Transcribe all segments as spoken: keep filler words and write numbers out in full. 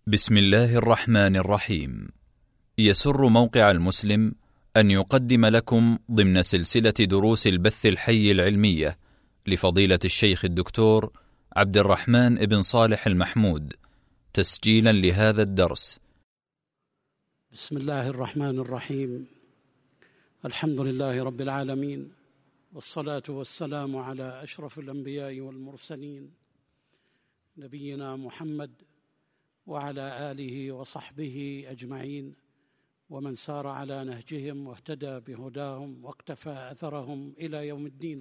بسم الله الرحمن الرحيم. يسر موقع المسلم أن يقدم لكم ضمن سلسلة دروس البث الحي العلمية لفضيلة الشيخ الدكتور عبد الرحمن بن صالح المحمود تسجيلا لهذا الدرس. بسم الله الرحمن الرحيم. الحمد لله رب العالمين، والصلاة والسلام على أشرف الأنبياء والمرسلين نبينا محمد وعلى آله وصحبه أجمعين، ومن سار على نهجهم واهتدى بهداهم واقتفى أثرهم إلى يوم الدين.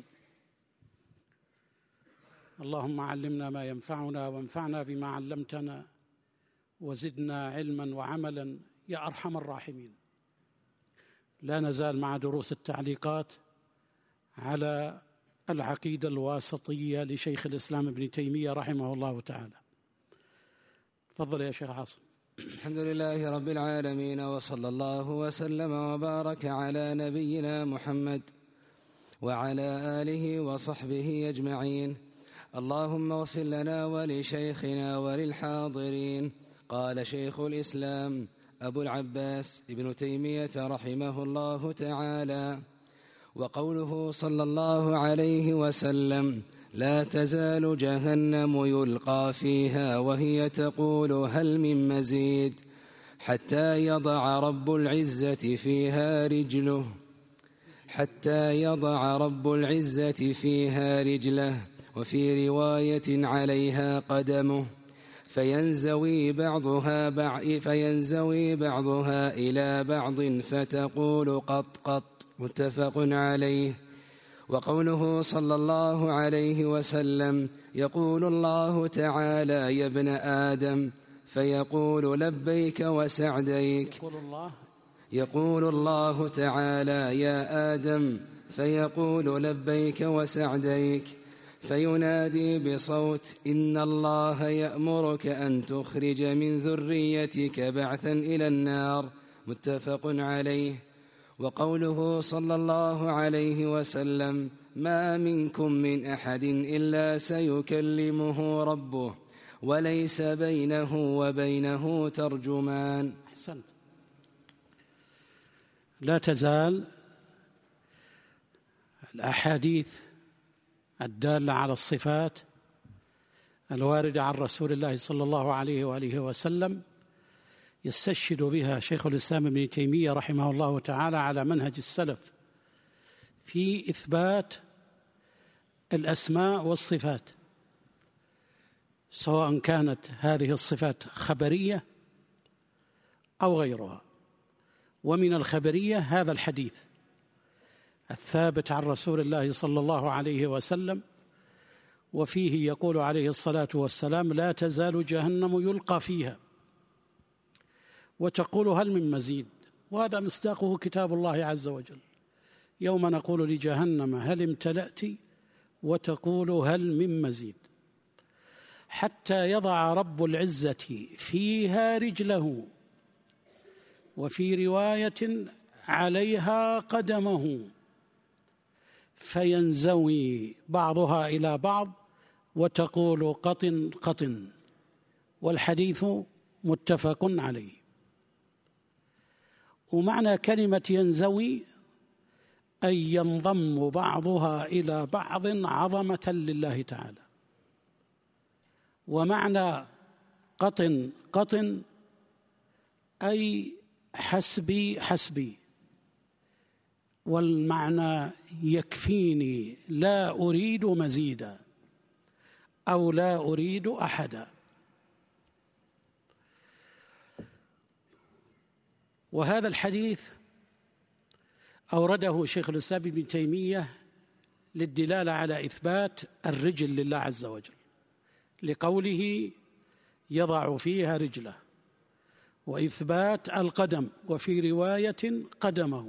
اللهم علمنا ما ينفعنا وانفعنا بما علمتنا وزدنا علما وعملا يا أرحم الراحمين. لا نزال مع دروس التعليقات على العقيدة الواسطية لشيخ الإسلام ابن تيمية رحمه الله تعالى. تفضل يا شيخ عاصم. الحمد لله رب العالمين، وصلى الله وسلم وبارك على نبينا محمد وعلى آله وصحبه أجمعين. اللهم اغفر لنا ولشيخنا وللحاضرين. قال شيخ الإسلام أبو العباس ابن تيمية رحمه الله تعالى: وقوله صلى الله عليه وسلم: لا تزال جهنم يلقى فيها وهي تقول هل من مزيد حتى يضع رب العزة فيها رجله حتى يضع رب العزة فيها رجله وفي رواية عليها قدمه فينزوي بعضها بعض فينزوي بعضها إلى بعض فتقول قط قط. متفق عليه. وقوله صلى الله عليه وسلم: يقول الله تعالى: يا ابن آدم، فيقول لبيك وسعديك. يقول الله يقول الله تعالى: يا آدم، فيقول لبيك وسعديك، فينادي بصوت: إن الله يأمرك أن تخرج من ذريتك بعثا إلى النار. متفق عليه. وقوله صلى الله عليه وسلم: ما منكم من أحد إلا سيكلمه ربه وليس بينه وبينه ترجمان. أحسنت. لا تزال الأحاديث الدالة على الصفات الواردة عن رسول الله صلى الله عليه وآله وسلم يستشهد بها شيخ الإسلام ابن تيمية رحمه الله تعالى على منهج السلف في إثبات الأسماء والصفات، سواء كانت هذه الصفات خبرية أو غيرها. ومن الخبرية هذا الحديث الثابت عن رسول الله صلى الله عليه وسلم، وفيه يقول عليه الصلاة والسلام: لا تزال جهنم يلقى فيها وتقول هل من مزيد. وهذا مصداقه كتاب الله عز وجل: يوم نقول لجهنم هل امتلأت وتقول هل من مزيد، حتى يضع رب العزة فيها رجله، وفي رواية عليها قدمه، فينزوي بعضها إلى بعض وتقول قطن قطن. والحديث متفق عليه. ومعنى كلمة ينزوي أي ينضم بعضها إلى بعض عظمة لله تعالى. ومعنى قطن قطن أي حسبي حسبي، والمعنى يكفيني لا أريد مزيدا أو لا أريد أحدا. وهذا الحديث أورده شيخ الإسلام ابن تيمية للدلالة على إثبات الرجل لله عز وجل، لقوله يضع فيها رجله، وإثبات القدم، وفي رواية قدمه.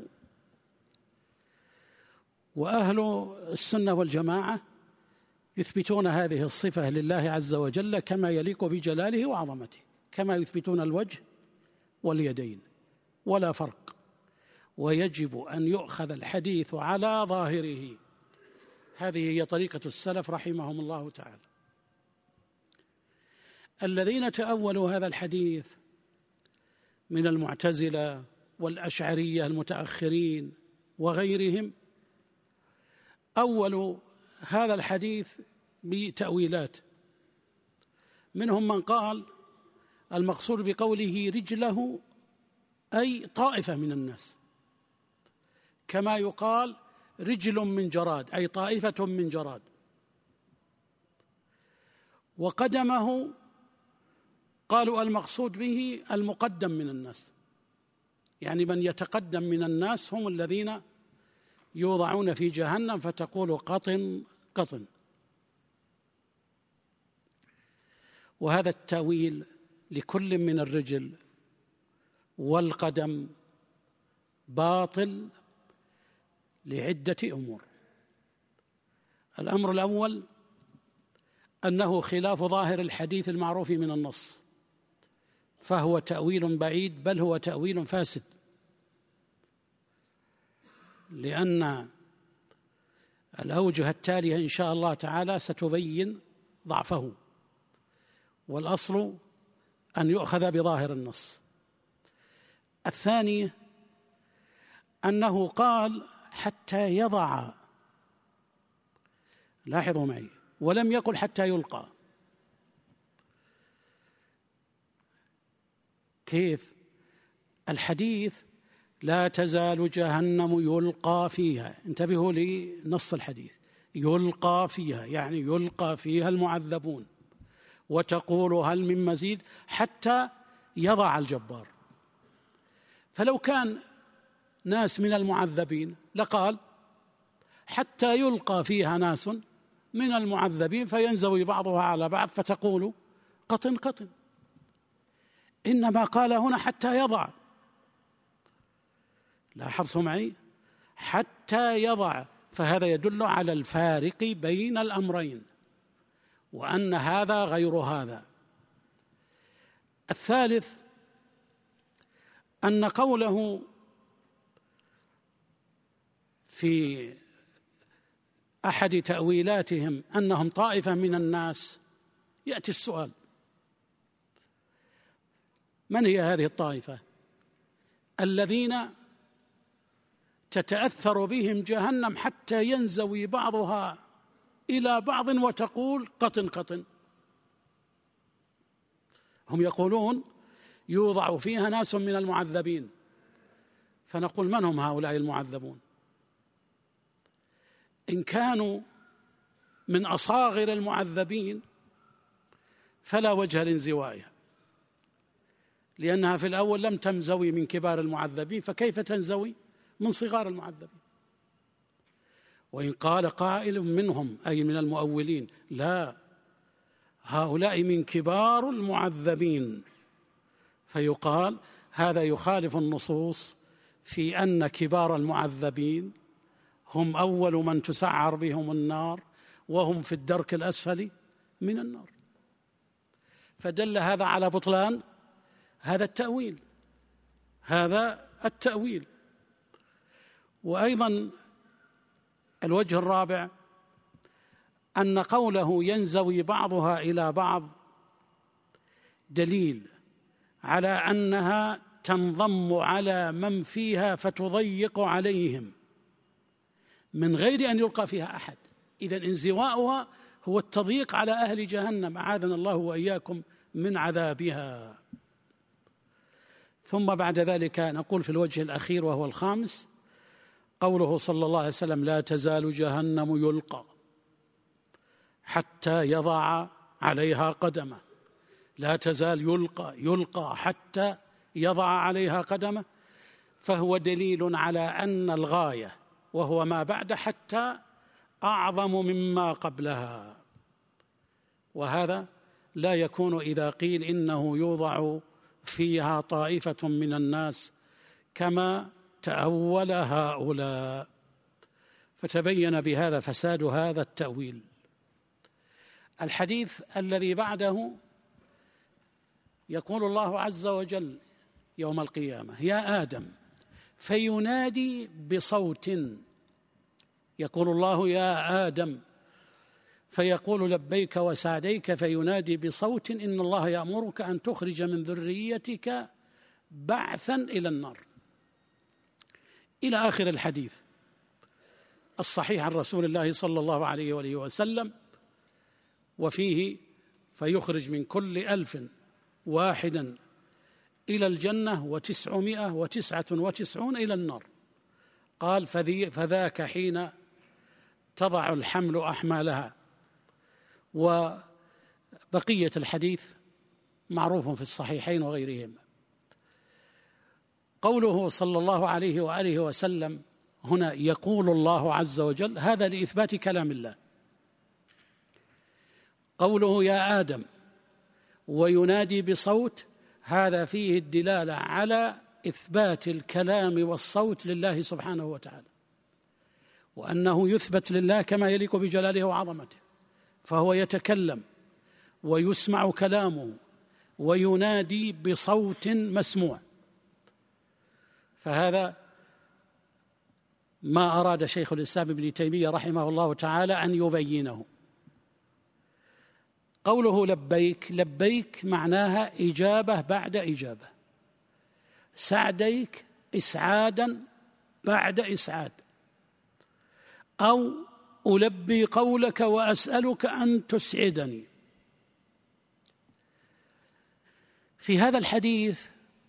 وأهل السنة والجماعة يثبتون هذه الصفة لله عز وجل كما يليق بجلاله وعظمته، كما يثبتون الوجه واليدين، ولا فرق. ويجب أن يؤخذ الحديث على ظاهره. هذه هي طريقة السلف رحمهم الله تعالى. الذين تأولوا هذا الحديث من المعتزلة والأشعرية المتأخرين وغيرهم أولوا هذا الحديث بتأويلات. منهم من قال المقصود بقوله رجله أي طائفة من الناس، كما يقال رجل من جراد أي طائفة من جراد، وقدمه قالوا المقصود به المقدم من الناس، يعني من يتقدم من الناس هم الذين يوضعون في جهنم فتقول قطن قطن. وهذا التأويل لكل من الرجل والقدم باطل لعدة أمور. الأمر الأول أنه خلاف ظاهر الحديث المعروف من النص، فهو تأويل بعيد، بل هو تأويل فاسد، لأن الأوجه التالية إن شاء الله تعالى ستبين ضعفه، والأصل أن يؤخذ بظاهر النص. الثاني أنه قال حتى يضع، لاحظوا معي، ولم يقل حتى يلقى. كيف؟ الحديث لا تزال جهنم يلقى فيها، انتبهوا لنص الحديث، يلقى فيها يعني يلقى فيها المعذبون، وتقول هل من مزيد حتى يضع الجبار. فلو كان ناس من المعذبين لقال حتى يلقى فيها ناس من المعذبين فينزوي بعضها على بعض فتقول قطن قطن، إنما قال هنا حتى يضع. لاحظوا معي، حتى يضع، فهذا يدل على الفارق بين الأمرين وأن هذا غير هذا. الثالث أن قوله في أحد تأويلاتهم أنهم طائفة من الناس، يأتي السؤال من هي هذه الطائفة؟ الذين تتأثر بهم جهنم حتى ينزوي بعضها إلى بعض وتقول قطن قطن. هم يقولون يوضع فيها ناس من المعذبين، فنقول من هم هؤلاء المعذبون؟ إن كانوا من أصاغر المعذبين فلا وجه لانزوائها، لأنها في الأول لم تنزوي من كبار المعذبين، فكيف تنزوي من صغار المعذبين؟ وإن قال قائل منهم أي من المؤولين لا، هؤلاء من كبار المعذبين، فيقال هذا يخالف النصوص في أن كبار المعذبين هم أول من تسعر بهم النار وهم في الدرك الأسفل من النار، فدل هذا على بطلان هذا التأويل هذا التأويل. وأيضا الوجه الرابع أن قوله ينزوي بعضها إلى بعض دليل على أنها تنضم على من فيها فتضيق عليهم من غير أن يلقى فيها أحد. إذن انزواؤها هو التضييق على أهل جهنم، أعاذنا الله وإياكم من عذابها. ثم بعد ذلك نقول في الوجه الأخير وهو الخامس قوله صلى الله عليه وسلم لا تزال جهنم يلقى حتى يضع عليها قدمه. لا تزال يلقى يلقى حتى يضع عليها قدمه، فهو دليل على أن الغاية وهو ما بعد حتى أعظم مما قبلها، وهذا لا يكون إذا قيل إنه يوضع فيها طائفة من الناس كما تأول هؤلاء، فتبين بهذا فساد هذا التأويل. الحديث الذي بعده يقول الله عز وجل يوم القيامة يا آدم، فينادي بصوت، يقول الله يا آدم، فيقول لبيك وسعديك فينادي بصوت إن الله يأمرك أن تخرج من ذريتك بعثا إلى النار، إلى آخر الحديث الصحيح عن رسول الله صلى الله عليه وآله وسلم. وفيه فيخرج من كل ألف واحدا إلى الجنة وتسعمائة وتسعة وتسعون إلى النار. قال فذاك حين تضع الحمل أحمالها. وبقية الحديث معروف في الصحيحين وغيرهما. قوله صلى الله عليه وآله وسلم هنا يقول الله عز وجل، هذا لإثبات كلام الله. قوله يا آدم وينادي بصوت، هذا فيه الدلالة على إثبات الكلام والصوت لله سبحانه وتعالى، وأنه يثبت لله كما يليق بجلاله وعظمته، فهو يتكلم ويسمع كلامه وينادي بصوت مسموع. فهذا ما أراد شيخ الإسلام ابن تيمية رحمه الله تعالى أن يبينه. قوله لبيك، لبيك معناها إجابة بعد إجابة، سعديك إسعادا بعد إسعاد، أو ألبي قولك وأسألك أن تسعدني. في هذا الحديث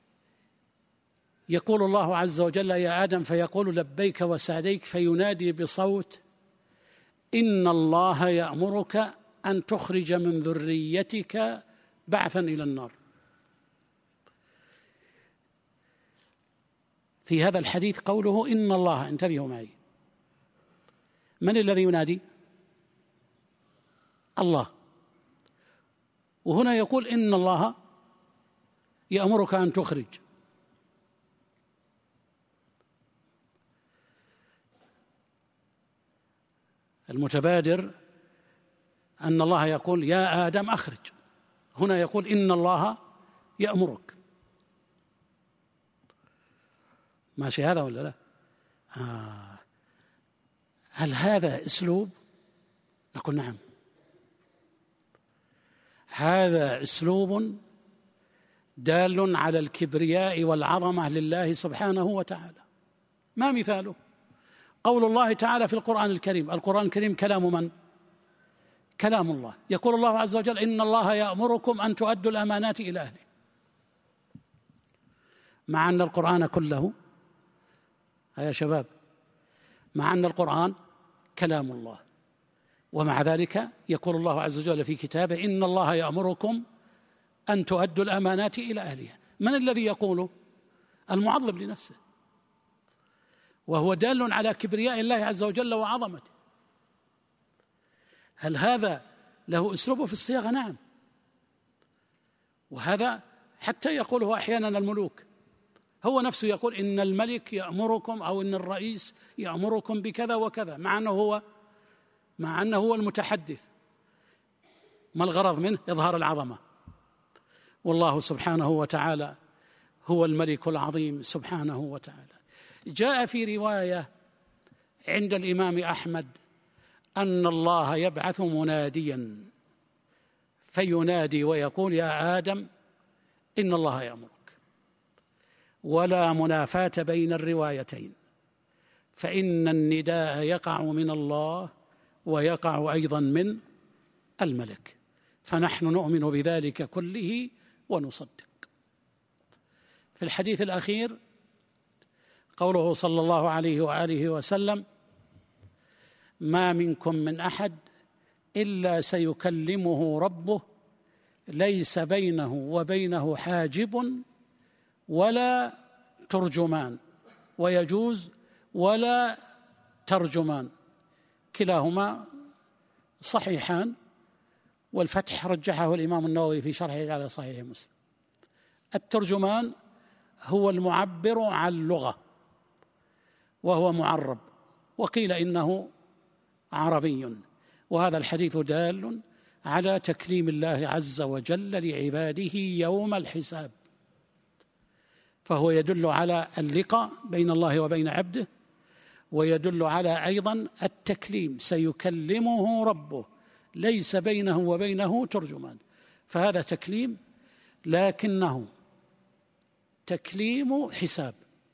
يقول الله عز وجل يا آدم فيقول لبيك وسعديك فينادي بصوت إن الله يأمرك أن تخرج من ذريتك بعثا إلى النار. في هذا الحديث قوله إن الله، انتبهوا معي، من الذي ينادي؟ الله. وهنا يقول إن الله يأمرك أن تخرج. المتبادر أن الله يقول يا آدم أخرج، هنا يقول إن الله يأمرك. ماشي هذا ولا لا؟ آه. هل هذا أسلوب؟ نقول نعم، هذا أسلوب دال على الكبرياء والعظمة لله سبحانه وتعالى. ما مثاله؟ قول الله تعالى في القرآن الكريم، القرآن الكريم كلام من؟ كلام الله. يقول الله عز وجل إن الله يأمركم أن تؤدوا الأمانات إلى أهله، مع أن القرآن كله، يا شباب، مع أن القرآن كلام الله، ومع ذلك يقول الله عز وجل في كتابه إن الله يأمركم أن تؤدوا الأمانات إلى أهلها. من الذي يقوله؟ المعظم لنفسه، وهو دال على كبرياء الله عز وجل وعظمته. هل هذا له أسلوبه في الصياغة؟ نعم، وهذا حتى يقوله أحيانا الملوك، هو نفسه يقول إن الملك يأمركم أو إن الرئيس يأمركم بكذا وكذا، مع أنه هو مع أنه هو المتحدث. ما الغرض منه؟ إظهار العظمة. والله سبحانه وتعالى هو الملك العظيم سبحانه وتعالى. جاء في رواية عند الإمام أحمد أن الله يبعث مناديا فينادي ويقول يا آدم إن الله يأمرك، ولا منافاة بين الروايتين، فإن النداء يقع من الله ويقع أيضا من الملك، فنحن نؤمن بذلك كله ونصدق. في الحديث الأخير قوله صلى الله عليه وآله وسلم ما منكم من أحد إلا سيكلمه ربه ليس بينه وبينه حاجب ولا ترجمان، ويجوز ولا ترجمان، كلاهما صحيحان، والفتح رجحه الإمام النووي في شرحه على صحيح مسلم. الترجمان هو المعبر عن اللغة وهو معرب، وقيل إنه عربي. وهذا الحديث دال على تكليم الله عز وجل لعباده يوم الحساب، فهو يدل على اللقاء بين الله وبين عبده، ويدل على أيضا التكليم، سيكلمه ربه ليس بينه وبينه ترجمان، فهذا تكليم لكنه تكليم حساب،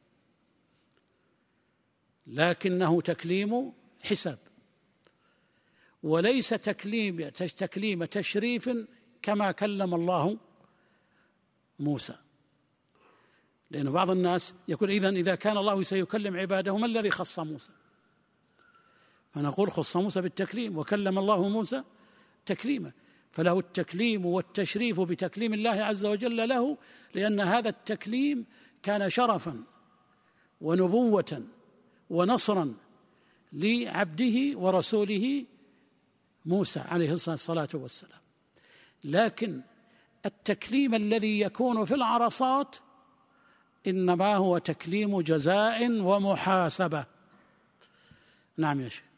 لكنه تكليم حساب وليس تكليم تكليم تشريف كما كلم الله موسى. لأن بعض الناس يقول إذن إذا كان الله سيكلم عباده ما الذي خص موسى؟ فنقول خص موسى بالتكليم وكلم الله موسى تكليما، فله التكليم والتشريف بتكليم الله عز وجل له، لأن هذا التكليم كان شرفا ونبوة ونصرا لعبده ورسوله موسى عليه الصلاة والسلام. لكن التكليم الذي يكون في العرصات إنما هو تكليم جزاء ومحاسبة. نعم يا شيخ.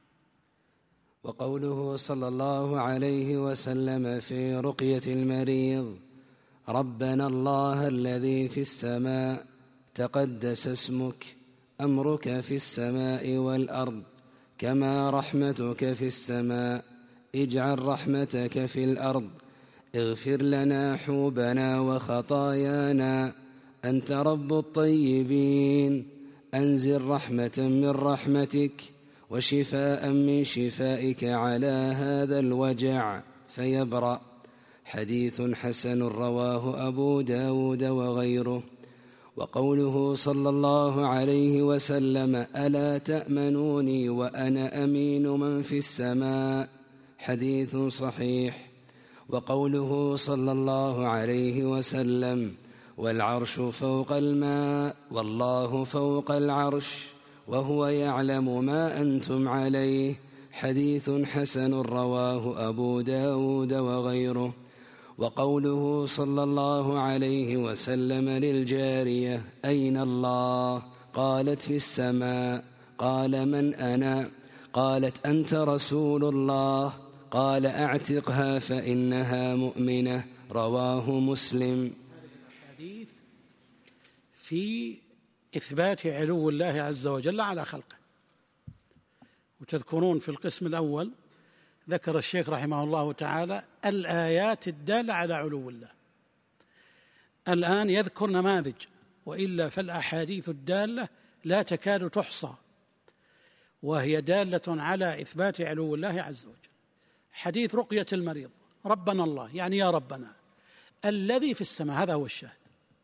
وقوله صلى الله عليه وسلم في رقية المريض: ربنا الله الذي في السماء تقدس اسمك، أمرك في السماء والأرض، كما رحمتك في السماء، اجعل رحمتك في الأرض، اغفر لنا حوبنا وخطايانا، أنت رب الطيبين، أنزل رحمة من رحمتك وشفاء من شفائك على هذا الوجع فيبرأ. حديث حسن رواه أبو داود وغيره. وقوله صلى الله عليه وسلم: ألا تأمنوني وأنا أمين من في السماء، حديث صحيح. وقوله صلى الله عليه وسلم: والعرش فوق الماء والله فوق العرش وهو يعلم ما أنتم عليه، حديث حسن رواه أبو داود وغيره. وقوله صلى الله عليه وسلم للجارية: أين الله؟ قالت: في السماء. قال: من أنا؟ قالت: أنت رسول الله. قال: أعتقها فإنها مؤمنة، رواه مسلم. الحديث في إثبات علو الله عز وجل على خلقه. وتذكرون في القسم الأول ذكر الشيخ رحمه الله تعالى الآيات الدالة على علو الله. الآن يذكر نماذج، وإلا فالأحاديث الدالة لا تكاد تحصى، وهي دالة على إثبات علو الله عز وجل. حديث رقية المريض: ربنا الله، يعني يا ربنا الذي في السماء، هذا هو الشاهد،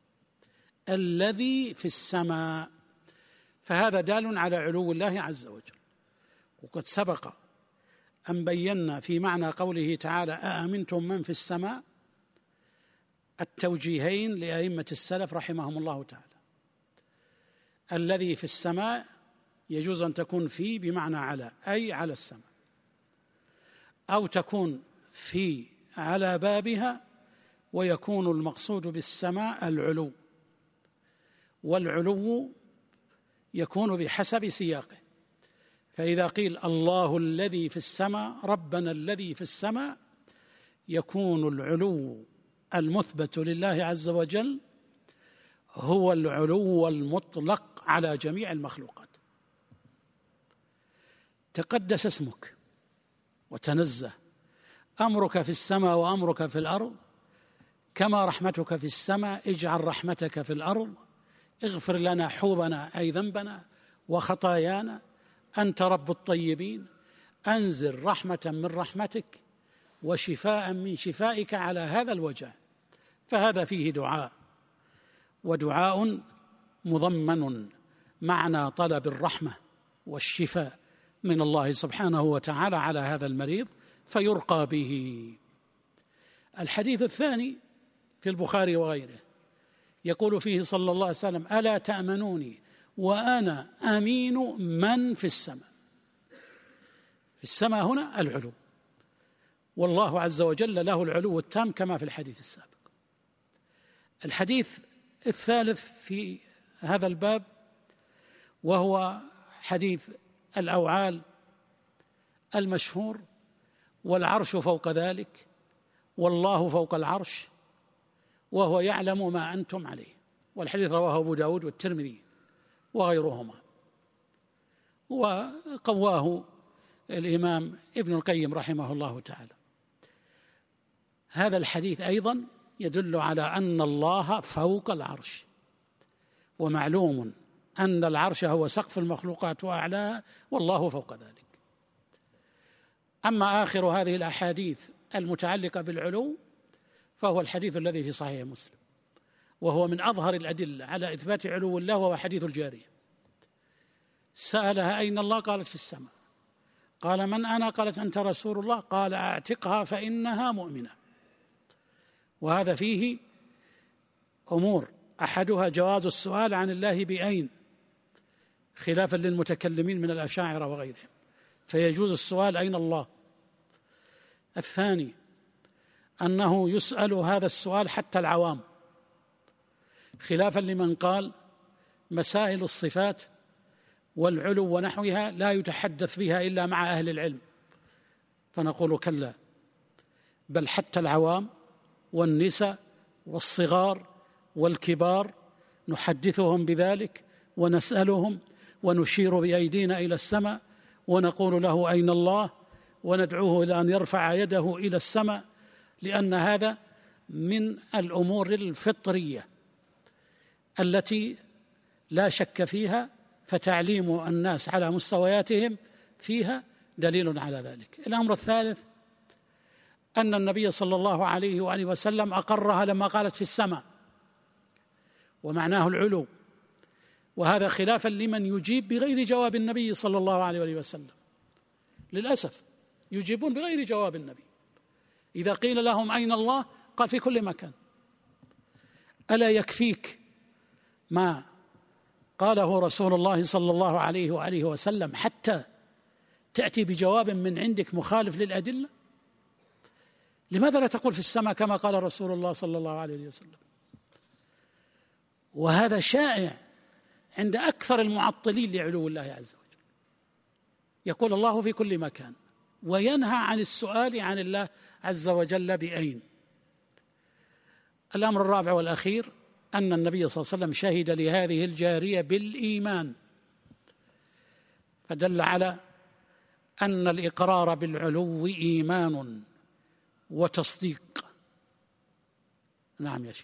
الذي في السماء، فهذا دال على علو الله عز وجل. وقد سبق أن بينا في معنى قوله تعالى: أأمنتم من في السماء التوجيهين لأئمة السلف رحمهم الله تعالى. الذي في السماء يجوز أن تكون في بمعنى على، أي على السماء، أو تكون في على بابها، ويكون المقصود بالسماء العلو، والعلو يكون بحسب سياقه. فإذا قيل الله الذي في السماء، ربنا الذي في السماء، يكون العلو المثبت لله عز وجل هو العلو المطلق على جميع المخلوقات. تقدس اسمك وتنزه، أمرك في السماء وأمرك في الأرض، كما رحمتك في السماء، اجعل رحمتك في الأرض، اغفر لنا حوبنا أي ذنبنا وخطايانا، أنت رب الطيبين، أنزل رحمة من رحمتك وشفاء من شفائك على هذا الوجع. فهذا فيه دعاء، ودعاء مضمن معنى طلب الرحمة والشفاء من الله سبحانه وتعالى على هذا المريض فيرقى به. الحديث الثاني في البخاري وغيره يقول فيه صلى الله عليه وسلم: ألا تأمنوني وأنا أمين من في السماء. في السماء هنا العلو، والله عز وجل له العلو التام كما في الحديث السابق. الحديث الثالث في هذا الباب وهو حديث الأوعال المشهور: والعرش فوق ذلك والله فوق العرش وهو يعلم ما أنتم عليه. والحديث رواه أبو داود والترمذي وغيرهما، وقواه الإمام ابن القيم رحمه الله تعالى. هذا الحديث أيضا يدل على أن الله فوق العرش، ومعلوم أن العرش هو سقف المخلوقات وأعلاها، والله فوق ذلك. أما آخر هذه الأحاديث المتعلقة بالعلو فهو الحديث الذي في صحيح مسلم، وهو من أظهر الأدلة على إثبات علو الله، وهو حديث الجارية. سألها أين الله؟ قالت في السماء. قال من أنا؟ قالت أنت رسول الله. قال أعتقها فإنها مؤمنة. وهذا فيه أمور، أحدها جواز السؤال عن الله بأين، خلافا للمتكلمين من الأشاعرة وغيرهم، فيجوز السؤال أين الله. الثاني أنه يسأل هذا السؤال حتى العوام، خلافا لمن قال مسائل الصفات والعلو ونحوها لا يتحدث بها إلا مع أهل العلم، فنقول كلا، بل حتى العوام والنساء والصغار والكبار نحدثهم بذلك ونسألهم ونشير بأيدينا إلى السماء ونقول له أين الله، وندعوه إلى أن يرفع يده إلى السماء، لأن هذا من الأمور الفطرية التي لا شك فيها، فتعليم الناس على مستوياتهم فيها دليل على ذلك. الأمر الثالث أن النبي صلى الله عليه وآله وسلم أقرها لما قالت في السماء، ومعناه العلو، وهذا خلافا لمن يجيب بغير جواب النبي صلى الله عليه وآله وسلم. للأسف يجيبون بغير جواب النبي. إذا قيل لهم أين الله؟ قال في كل مكان. ألا يكفيك ما قاله رسول الله صلى الله عليه وآله وسلم حتى تأتي بجواب من عندك مخالف للأدلة؟ لماذا لا تقول في السماء كما قال رسول الله صلى الله عليه وسلم؟ وهذا شائع عند أكثر المعطلين لعلو الله عز وجل، يقول الله في كل مكان، وينهى عن السؤال عن الله عز وجل بأين. الأمر الرابع والأخير أن النبي صلى الله عليه وسلم شهد لهذه الجارية بالإيمان، فدل على أن الإقرار بالعلو إيمان وتصديق. نعم يا شيخ.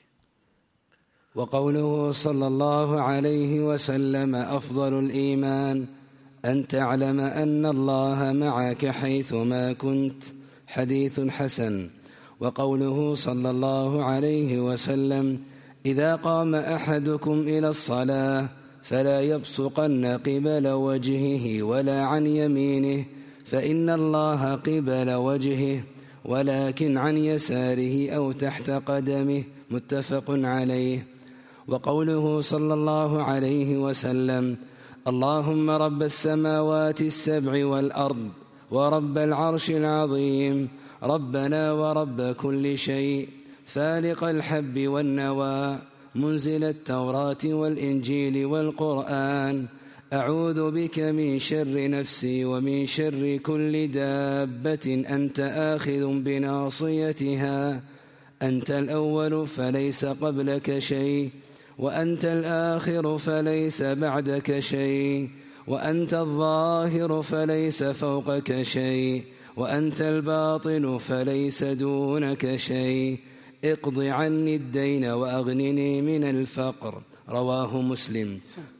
وقوله صلى الله عليه وسلم أفضل الإيمان أن تعلم أن الله معك حيثما كنت، حديث حسن. وقوله صلى الله عليه وسلم إذا قام أحدكم إلى الصلاة فلا يبصقن قبل وجهه ولا عن يمينه فإن الله قبل وجهه، ولكن عن يساره أو تحت قدمه، متفق عليه. وقوله صلى الله عليه وسلم اللهم رب السماوات السبع والأرض ورب العرش العظيم ربنا ورب كل شيء فالق الحب والنوى منزل التوراة والإنجيل والقرآن أعوذ بك من شر نفسي ومن شر كل دابة أنت آخذ بناصيتها، أنت الأول فليس قبلك شيء، وأنت الآخر فليس بعدك شيء، وأنت الظاهر فليس فوقك شيء، وأنت الباطن فليس دونك شيء، اقض عني الدين وأغنني من الفقر. رواه مسلم.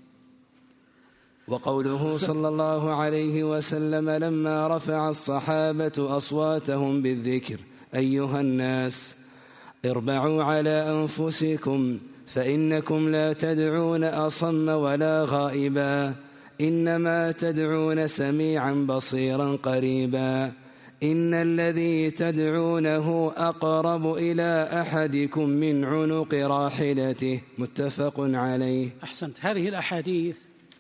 وقوله صلى الله عليه وسلم لما رفع الصحابة أصواتهم بالذكر أيها الناس اربعوا على أنفسكم فإنكم لا تدعون أصم ولا غائبا، إنما تدعون سميعا بصيرا قريبا، إن الذي تدعونه أقرب إلى أحدكم من عنق راحلته، متفق عليه. أحسنت. هذه الأحاديث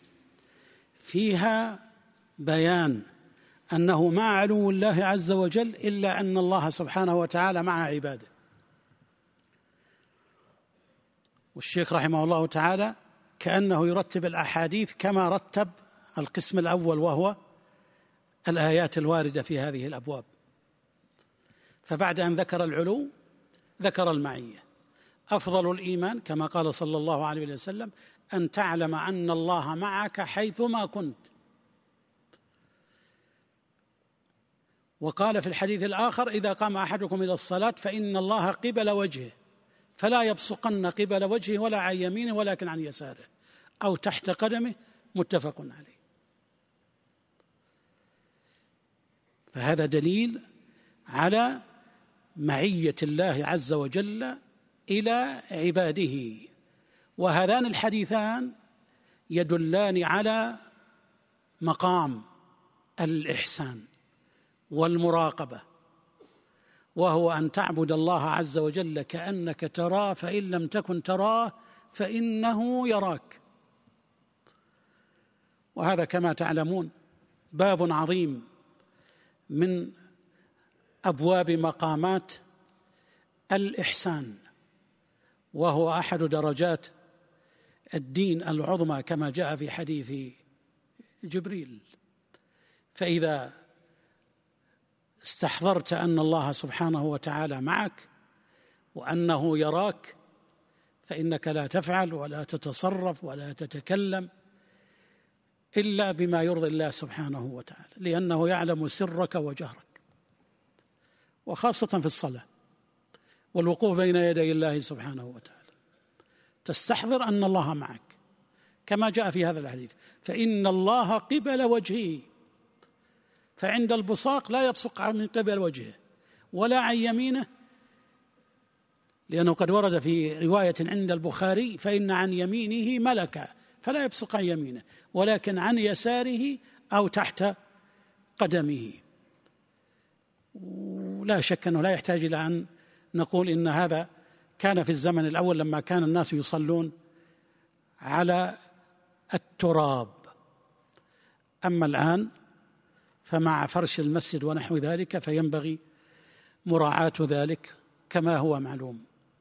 فيها بيان أنه مع علو الله عز وجل إلا أن الله سبحانه وتعالى مع عباده. والشيخ رحمه الله تعالى كأنه يرتب الأحاديث كما رتب القسم الأول وهو الآيات الواردة في هذه الأبواب. فبعد أن ذكر العلو ذكر المعية. أفضل الإيمان كما قال صلى الله عليه وسلم أن تعلم أن الله معك حيثما كنت. وقال في الحديث الآخر: إذا قام أحدكم إلى الصلاة فإن الله قبل وجهه فلا يبصقن قبل وجهه ولا عن يمينه ولكن عن يساره أو تحت قدمه، متفق عليه. فهذا دليل على معية الله عز وجل إلى عباده. وهذان الحديثان يدلان على مقام الإحسان والمراقبة، وهو أن تعبد الله عز وجل كأنك تراه، فإن لم تكن تراه فإنه يراك. وهذا كما تعلمون باب عظيم من أبواب مقامات الإحسان، وهو أحد درجات الدين العظمى كما جاء في حديث جبريل. فإذا استحضرت أن الله سبحانه وتعالى معك وأنه يراك، فإنك لا تفعل ولا تتصرف ولا تتكلم إلا بما يرضي الله سبحانه وتعالى، لأنه يعلم سرك وجهرك، وخاصة في الصلاة والوقوف بين يدي الله سبحانه وتعالى تستحضر أن الله معك، كما جاء في هذا الحديث: فإن الله قبل وجهه. فعند البصاق لا يبصق من قبل وجهه ولا عن يمينه، لأنه قد ورد في رواية عند البخاري: فإن عن يمينه ملكا، فلا يبصق عن يمينه ولكن عن يساره أو تحت قدمه. ولا شك أنه لا يحتاج إلى أن نقول إن هذا كان في الزمن الأول لما كان الناس يصلون على التراب. أما الآن فمع فرش المسجد ونحو ذلك فينبغي مراعاة ذلك كما هو معلوم.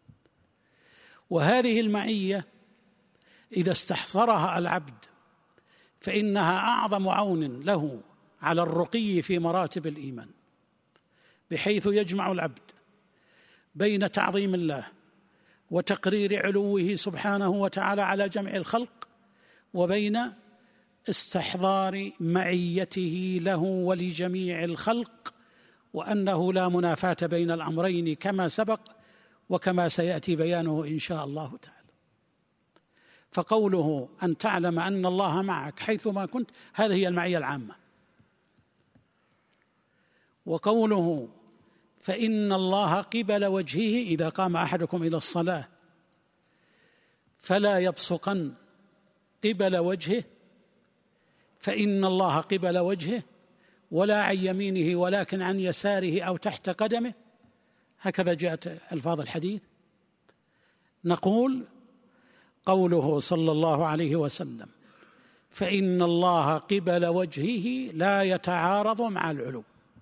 وهذه المعية إذا استحضرها العبد فإنها أعظم عون له على الرقي في مراتب الإيمان، بحيث يجمع العبد بين تعظيم الله وتقرير علوه سبحانه وتعالى على جمع الخلق، وبين استحضار معيته له ولجميع الخلق، وأنه لا منافاة بين الأمرين كما سبق وكما سيأتي بيانه إن شاء الله تعالى. فقوله أن تعلم أن الله معك حيثما كنت، هذه هي المعية العامة. وقوله فإن الله قبل وجهه إذا قام أحدكم إلى الصلاة فلا يبصقن قبل وجهه، فإن الله قبل وجهه ولا عن يمينه ولكن عن يساره أو تحت قدمه، هكذا جاءت ألفاظ الحديث. نقول قوله صلى الله عليه وسلم فإن الله قبل وجهه لا يتعارض مع العلو.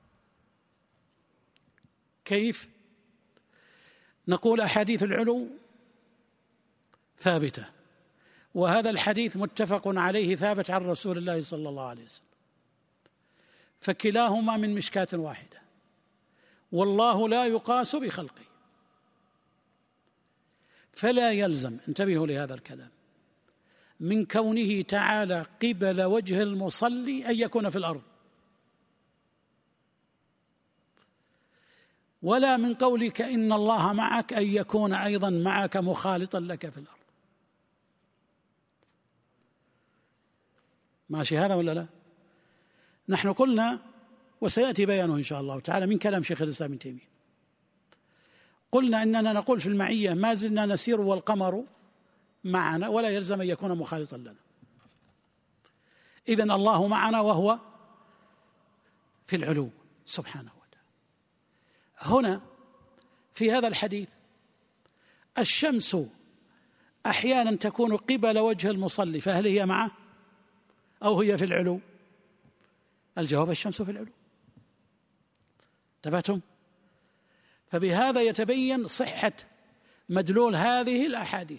كيف؟ نقول أحاديث العلو ثابتة، وهذا الحديث متفق عليه ثابت عن رسول الله صلى الله عليه وسلم، فكلاهما من مشكاة واحدة، والله لا يقاس بخلقه. فلا يلزم، انتبهوا لهذا الكلام، من كونه تعالى قبل وجه المصلي أن يكون في الأرض، ولا من قولك إن الله معك أن يكون أيضا معك مخالطا لك في الأرض. ماشي هذا ولا لا؟ نحن قلنا وسيأتي بيانه إن شاء الله تعالى من كلام شيخ الإسلام ابن تيمية، قلنا إننا نقول في المعية ما زلنا نسير والقمر معنا ولا يلزم أن يكون مخالطا لنا. إذن الله معنا وهو في العلو سبحانه وتعالى. هنا في هذا الحديث الشمس أحيانا تكون قبل وجه المصلي، فهل هي معه أو هي في العلو؟ الجواب الشمس في العلو. انتبهتم؟ فبهذا يتبين صحة مدلول هذه الأحاديث.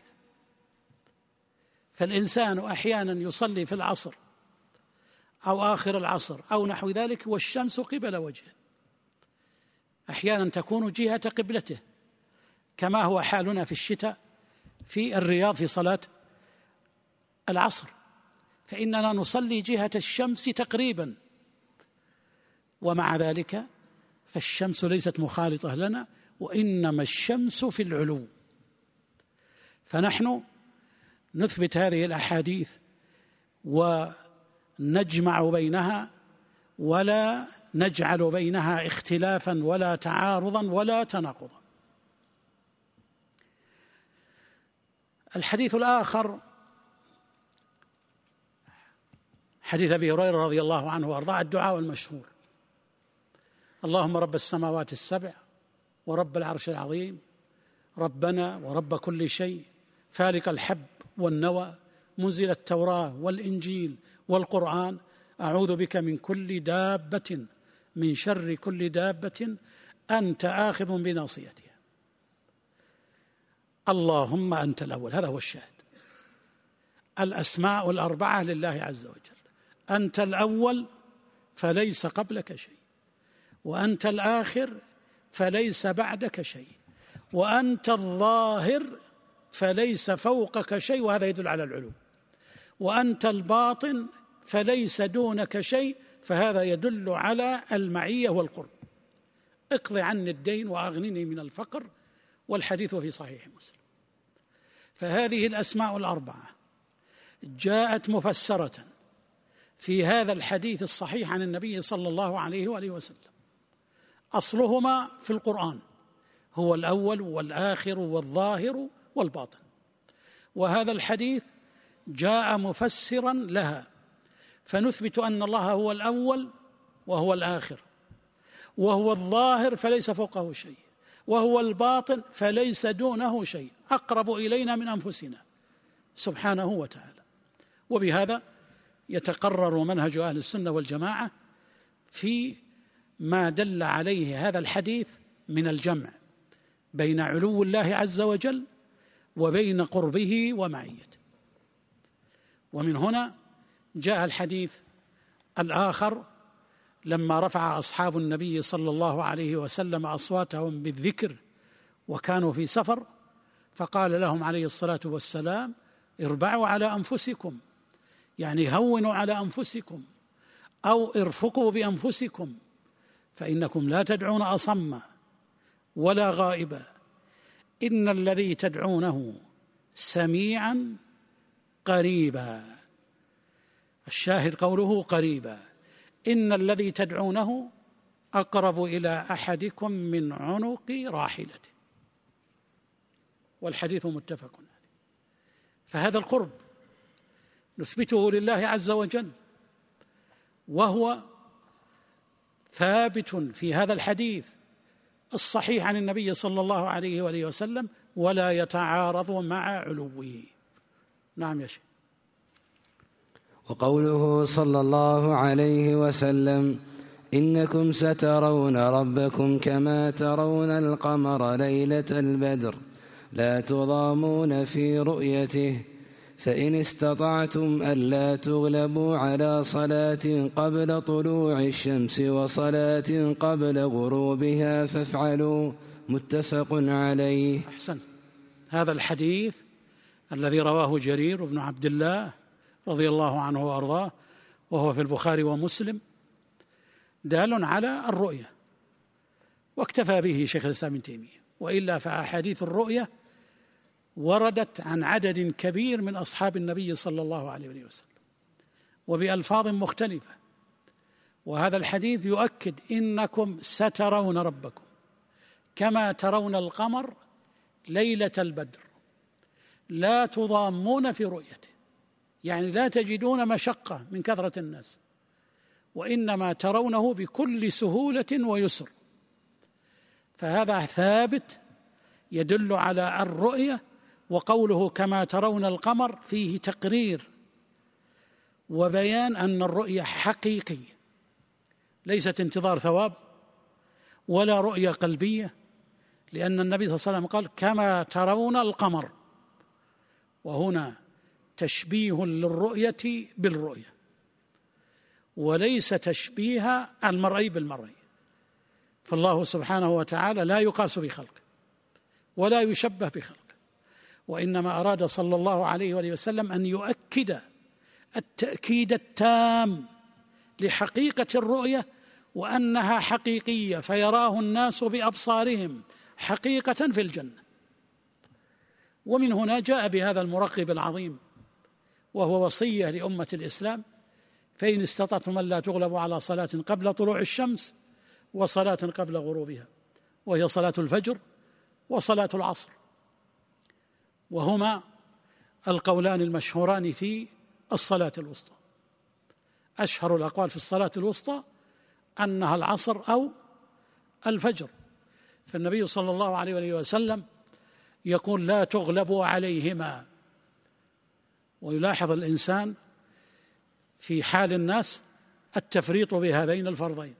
فالإنسان أحيانا يصلي في العصر أو آخر العصر أو نحو ذلك والشمس قبل وجهه، أحيانا تكون جهة قبلته، كما هو حالنا في الشتاء في الرياض في صلاة العصر، فإننا نصلي جهة الشمس تقريبا، ومع ذلك فالشمس ليست مخالطة لنا، وإنما الشمس في العلو. فنحن نثبت هذه الأحاديث ونجمع بينها ولا نجعل بينها اختلافا ولا تعارضا ولا تناقضا. الحديث الآخر حديث أبي هريرة رضي الله عنه وأرضاه، الدعاء المشهور: اللهم رب السماوات السبع ورب العرش العظيم ربنا ورب كل شيء فالق الحب والنوى منزل التوراة والإنجيل والقرآن أعوذ بك من كل دابة من شر كل دابة أنت آخذ بناصيتها. اللهم أنت الأول، هذا هو الشاهد. الأسماء الأربعة لله عز وجل: أنت الأول فليس قبلك شيء، وأنت الآخر فليس بعدك شيء، وأنت الظاهر فليس فوقك شيء، وهذا يدل على العلو، وأنت الباطن فليس دونك شيء، فهذا يدل على المعية والقرب. اقض عني الدين وأغنني من الفقر، والحديث في صحيح مسلم. فهذه الأسماء الأربعة جاءت مفسرة في هذا الحديث الصحيح عن النبي صلى الله عليه وآله وسلم. أصلهما في القرآن، هو الأول والآخر والظاهر والباطن، وهذا الحديث جاء مفسرا لها، فنثبت أن الله هو الأول وهو الآخر، وهو الظاهر فليس فوقه شيء، وهو الباطن فليس دونه شيء، أقرب إلينا من أنفسنا سبحانه وتعالى. وبهذا يتقرر منهج أهل السنة والجماعة في ما دل عليه هذا الحديث من الجمع بين علو الله عز وجل وبين قربه ومعيته. ومن هنا جاء الحديث الآخر لما رفع أصحاب النبي صلى الله عليه وسلم أصواتهم بالذكر وكانوا في سفر، فقال لهم عليه الصلاة والسلام: اربعوا على أنفسكم، يعني هونوا على أنفسكم أو ارفقوا بأنفسكم، فإنكم لا تدعون أصم ولا غائبا، إن الذي تدعونه سميعا قريبا. الشاهد قوله قريبا، إن الذي تدعونه أقرب إلى أحدكم من عنق راحلته، والحديث متفق عليه. فهذا القرب نثبته لله عز وجل، وهو ثابت في هذا الحديث الصحيح عن النبي صلى الله عليه وآله وسلم، ولا يتعارض مع علوه. نعم يا شيخ. وقوله صلى الله عليه وسلم: إنكم سترون ربكم كما ترون القمر ليلة البدر لا تضامون في رؤيته، فإن استطعتم ألا تغلبوا على صلاة قبل طلوع الشمس وصلاة قبل غروبها فافعلوا. متفق عليه. أحسن. هذا الحديث الذي رواه جرير بن عبد الله رضي الله عنه وأرضاه، وهو في البخاري ومسلم، دال على الرؤية، واكتفى به شيخ الإسلام ابن تيمية، وإلا فأحاديث الرؤية وردت عن عدد كبير من أصحاب النبي صلى الله عليه وسلم وبألفاظ مختلفة. وهذا الحديث يؤكد: إنكم سترون ربكم كما ترون القمر ليلة البدر لا تضامون في رؤيته، يعني لا تجدون مشقة من كثرة الناس، وإنما ترونه بكل سهولة ويسر. فهذا ثابت يدل على الرؤية. وقوله كما ترون القمر فيه تقرير وبيان أن الرؤية حقيقية، ليست انتظار ثواب ولا رؤية قلبية، لأن النبي صلى الله عليه وسلم قال: كما ترون القمر، وهنا تشبيه للرؤية بالرؤية، وليس تشبيه المرئي بالمرئي. فالله سبحانه وتعالى لا يقاس بخلقه ولا يشبه بخلقه، وإنما أراد صلى الله عليه وآله وسلم أن يؤكد التأكيد التام لحقيقة الرؤية وأنها حقيقية فيراه الناس بأبصارهم حقيقة في الجنة. ومن هنا جاء بهذا المرغب العظيم، وهو وصية لأمة الإسلام: فإن استطعتم ألا تغلبوا على صلاة قبل طلوع الشمس وصلاة قبل غروبها، وهي صلاة الفجر وصلاة العصر، وهما القولان المشهوران في الصلاة الوسطى. أشهر الأقوال في الصلاة الوسطى أنها العصر أو الفجر، فالنبي صلى الله عليه وسلم يقول: لا تغلبوا عليهما. ويلاحظ الإنسان في حال الناس التفريط بهذين الفرضين،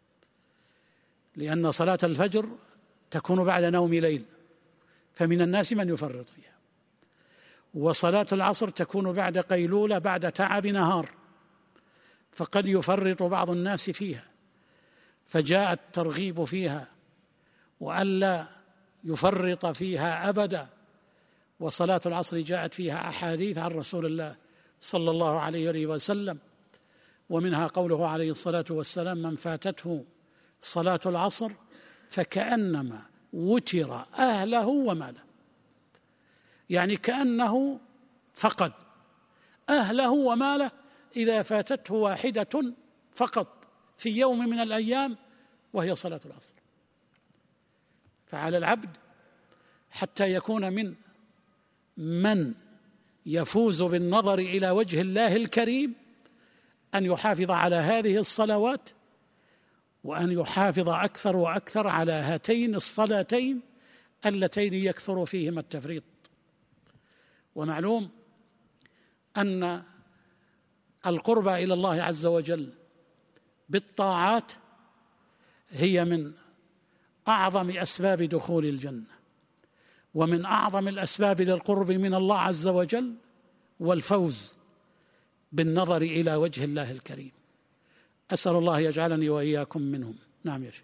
لأن صلاة الفجر تكون بعد نوم ليل، فمن الناس من يفرط فيها، وصلاة العصر تكون بعد قيلولة بعد تعب نهار، فقد يفرط بعض الناس فيها، فجاء الترغيب فيها وألا يفرط فيها أبدا. وصلاة العصر جاءت فيها أحاديث عن رسول الله صلى الله عليه وسلم، ومنها قوله عليه الصلاة والسلام: من فاتته صلاة العصر فكأنما وتر أهله وماله، يعني كأنه فقد أهله وماله إذا فاتته واحدة فقط في يوم من الأيام، وهي صلاة العصر. فعلى العبد حتى يكون من من يفوز بالنظر إلى وجه الله الكريم أن يحافظ على هذه الصلوات، وأن يحافظ أكثر وأكثر على هاتين الصلاتين اللتين يكثر فيهما التفريط. ومعلوم أن القرب إلى الله عز وجل بالطاعات هي من أعظم أسباب دخول الجنة، ومن أعظم الأسباب للقرب من الله عز وجل والفوز بالنظر إلى وجه الله الكريم. أسأل الله يجعلني وإياكم منهم. نعم يا شيخ.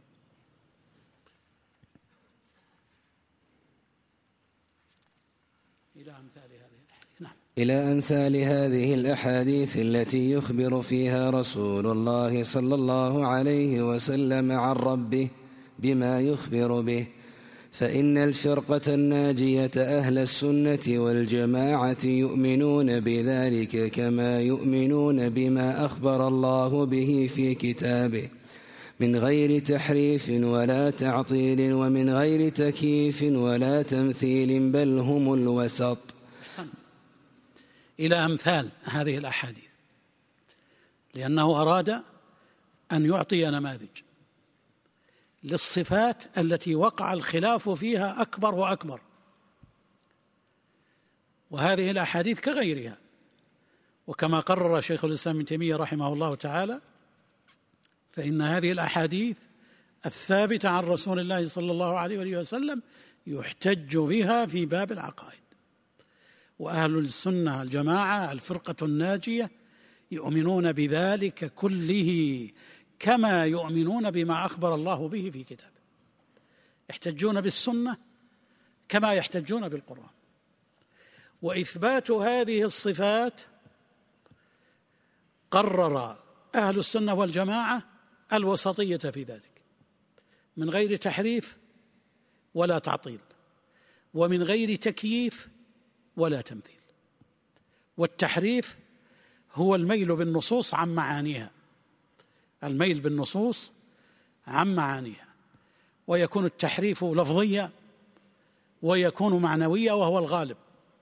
إلى أمثال هذه الأحاديث. نعم. إلى أمثال هذه الأحاديث التي يخبر فيها رسول الله صلى الله عليه وسلم عن ربه بما يخبر به، فإن الفرقة الناجية أهل السنة والجماعة يؤمنون بذلك كما يؤمنون بما أخبر الله به في كتابه من غير تحريف ولا تعطيل ومن غير تكييف ولا تمثيل، بل هم الوسط. إلى أمثال هذه الأحاديث، لأنه أراد أن يعطي نماذج للصفات التي وقع الخلاف فيها أكبر وأكبر، وهذه الأحاديث كغيرها. وكما قرر شيخ الإسلام ابن تيمية رحمه الله تعالى، فإن هذه الأحاديث الثابتة عن رسول الله صلى الله عليه وسلم يحتج بها في باب العقائد. وأهل السنة الجماعة الفرقة الناجية يؤمنون بذلك كله كما يؤمنون بما أخبر الله به في كتابه، يحتجون بالسنة كما يحتجون بالقرآن. وإثبات هذه الصفات قرر أهل السنة والجماعة الوسطية في ذلك، من غير تحريف ولا تعطيل، ومن غير تكييف ولا تمثيل. والتحريف هو الميل بالنصوص عن معانيها، الميل بالنصوص عن معانيها، ويكون التحريف لفظيا ويكون معنويا وهو الغالب.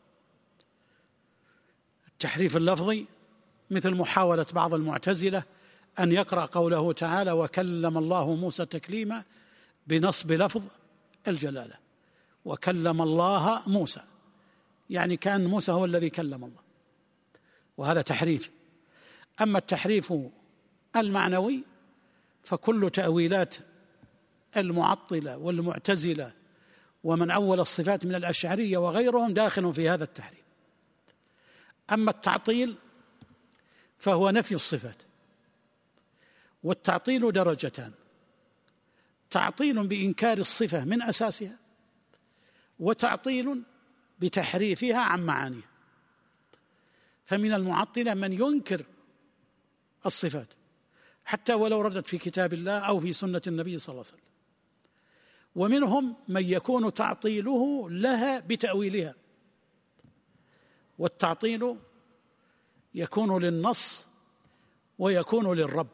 التحريف اللفظي مثل محاولة بعض المعتزلة أن يقرأ قوله تعالى: وكلم الله موسى تكليما، بنصب لفظ الجلالة، وكلم الله موسى، يعني كأن موسى هو الذي كلم الله، وهذا تحريف. أما التحريف المعنوي فكل تأويلات المعطلة والمعتزلة ومن أول الصفات من الأشعرية وغيرهم داخل في هذا التحريف. أما التعطيل فهو نفي الصفات، والتعطيل درجتان: تعطيل بإنكار الصفة من أساسها، وتعطيل بتحريفها عن معانيها. فمن المعطلة من ينكر الصفات حتى ولو ردت في كتاب الله أو في سنة النبي صلى الله عليه وسلم. ومنهم من يكون تعطيله لها بتأويلها، والتعطيل يكون للنص ويكون للرب.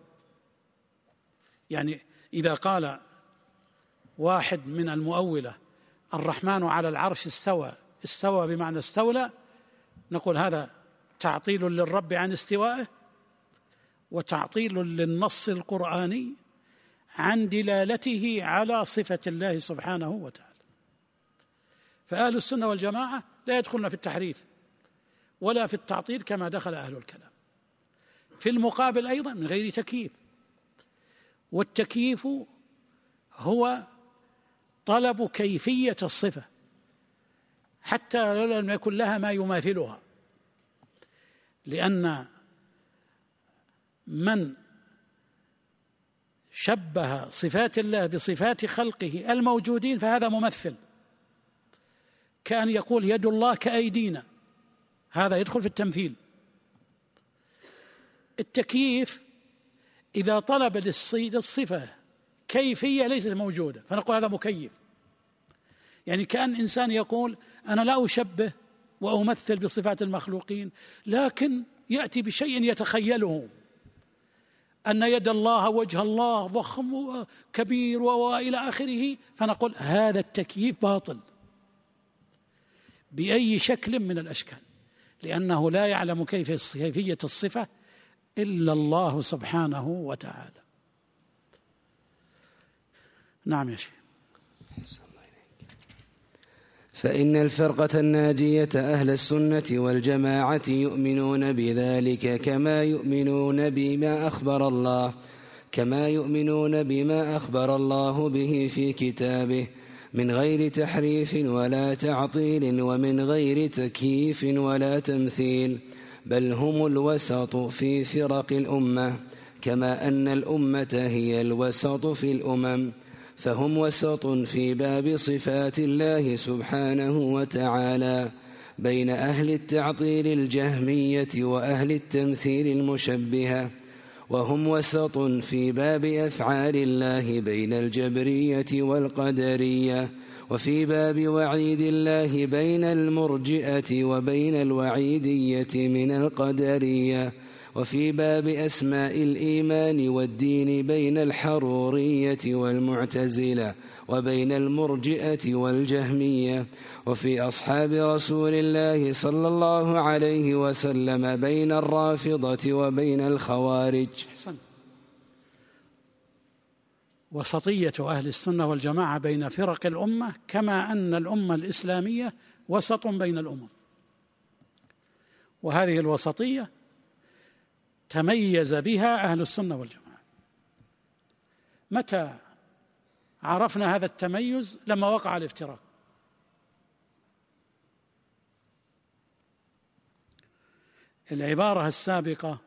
يعني إذا قال واحد من المؤولة الرحمن على العرش استوى، استوى بمعنى استولى، نقول هذا تعطيل للرب عن استوائه، وتعطيل للنص القرآني عن دلالته على صفة الله سبحانه وتعالى. فأهل السنة والجماعة لا يدخلون في التحريف ولا في التعطيل كما دخل أهل الكلام. في المقابل أيضا من غير تكييف، والتكييف هو طلب كيفية الصفة حتى لو لم يكن لها ما يماثلها، لأن من شبه صفات الله بصفات خلقه الموجودين فهذا ممثل، كأن يقول يد الله كأيدينا، هذا يدخل في التمثيل. التكييف إذا طلب للصفة كيفية ليست موجودة فنقول هذا مكيف. يعني كأن إنسان يقول أنا لا أشبه وأمثل بصفات المخلوقين، لكن يأتي بشيء يتخيله، أن يد الله وجه الله ضخم وكبير وإلى آخره، فنقول هذا التكييف باطل بأي شكل من الأشكال، لأنه لا يعلم كيف كيفية الصفة إلا الله سبحانه وتعالى. نعم يا شيخ. فإن الفرقة الناجية أهل السنة والجماعة يؤمنون بذلك كما يؤمنون بما أخبر الله كما يؤمنون بما أخبر الله به في كتابه من غير تحريف ولا تعطيل ومن غير تكييف ولا تمثيل، بل هم الوسط في فرق الأمة كما أن الأمة هي الوسط في الأمم، فهم وسط في باب صفات الله سبحانه وتعالى بين أهل التعطيل الجهمية وأهل التمثيل المشبهة، وهم وسط في باب أفعال الله بين الجبرية والقدرية، وفي باب وعيد الله بين المرجئة وبين الوعيدية من القدرية، وفي باب أسماء الإيمان والدين بين الحرورية والمعتزلة وبين المرجئة والجهمية، وفي أصحاب رسول الله صلى الله عليه وسلم بين الرافضة وبين الخوارج. وسطية أهل السنة والجماعة بين فرق الأمة كما أن الأمة الإسلامية وسط بين الأمم، وهذه الوسطية تميز بها أهل السنة والجماعة. متى عرفنا هذا التميز؟ لما وقع الافتراق. العبارة السابقة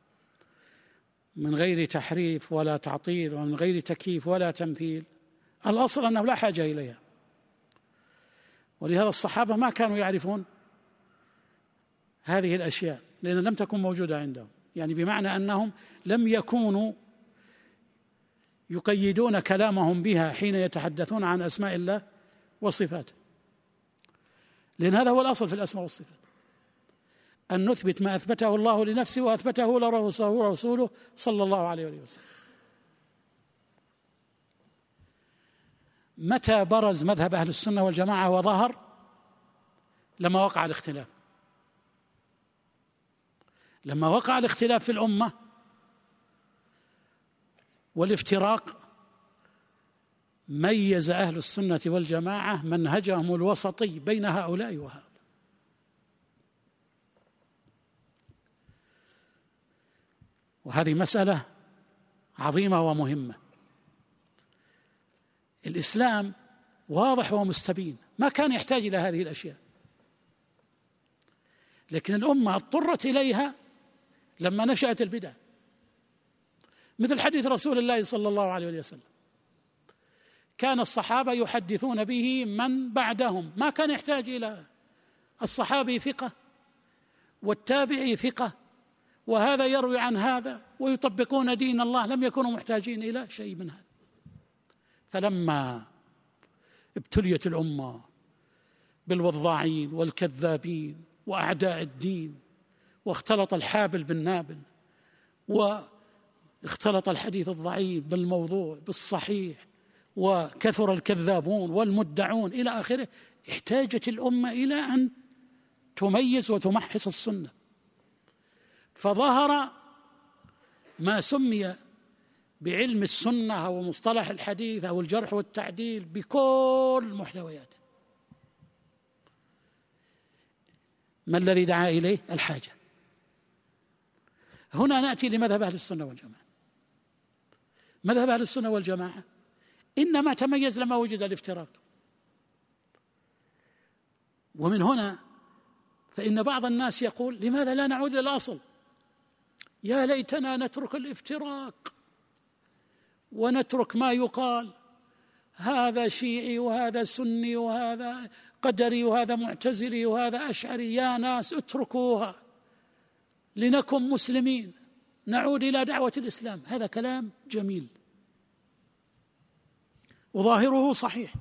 من غير تحريف ولا تعطيل ومن غير تكييف ولا تمثيل، الأصل أنه لا حاجة إليها، ولهذا الصحابة ما كانوا يعرفون هذه الأشياء لأن لم تكن موجودة عندهم، يعني بمعنى أنهم لم يكونوا يقيدون كلامهم بها حين يتحدثون عن أسماء الله وصفاته، لأن هذا هو الأصل في الأسماء والصفات، أن نثبت ما أثبته الله لنفسه وأثبته لرسوله صلى الله عليه وسلم. متى برز مذهب أهل السنة والجماعة وظهر؟ لما وقع الاختلاف. لما وقع الاختلاف في الأمة والافتراق ميز أهل السنة والجماعة منهجهم الوسطي بين هؤلاء وهؤلاء. وهذه مسألة عظيمة ومهمة. الإسلام واضح ومستبين، ما كان يحتاج إلى هذه الأشياء، لكن الأمة اضطرت إليها لما نشأت البدع، مثل حديث رسول الله صلى الله عليه وسلم، كان الصحابة يحدثون به من بعدهم، ما كان يحتاج إلى الصحابي ثقة والتابعي ثقة وهذا يروي عن هذا ويطبقون دين الله، لم يكونوا محتاجين إلى شيء من هذا. فلما ابتليت الأمة بالوضاعين والكذابين وأعداء الدين، واختلط الحابل بالنابل، واختلط الحديث الضعيف بالموضوع بالصحيح، وكثر الكذابون والمدعون إلى آخره، احتاجت الأمة إلى أن تميز وتمحص السنة، فظهر ما سمي بعلم السنة أو مصطلح الحديث أو الجرح والتعديل بكل محتوياته. ما الذي دعا إليه؟ الحاجة. هنا نأتي لمذهب أهل السنة والجماعة. مذهب أهل السنة والجماعة إنما تميز لما وجد الافتراق، ومن هنا فإن بعض الناس يقول: لماذا لا نعود إلى الأصل؟ يا ليتنا نترك الافتراق ونترك ما يقال هذا شيعي وهذا سني وهذا قدري وهذا معتزلي وهذا أشعري. يا ناس اتركوها لنكن مسلمين، نعود إلى دعوة الإسلام. هذا كلام جميل وظاهره صحيح،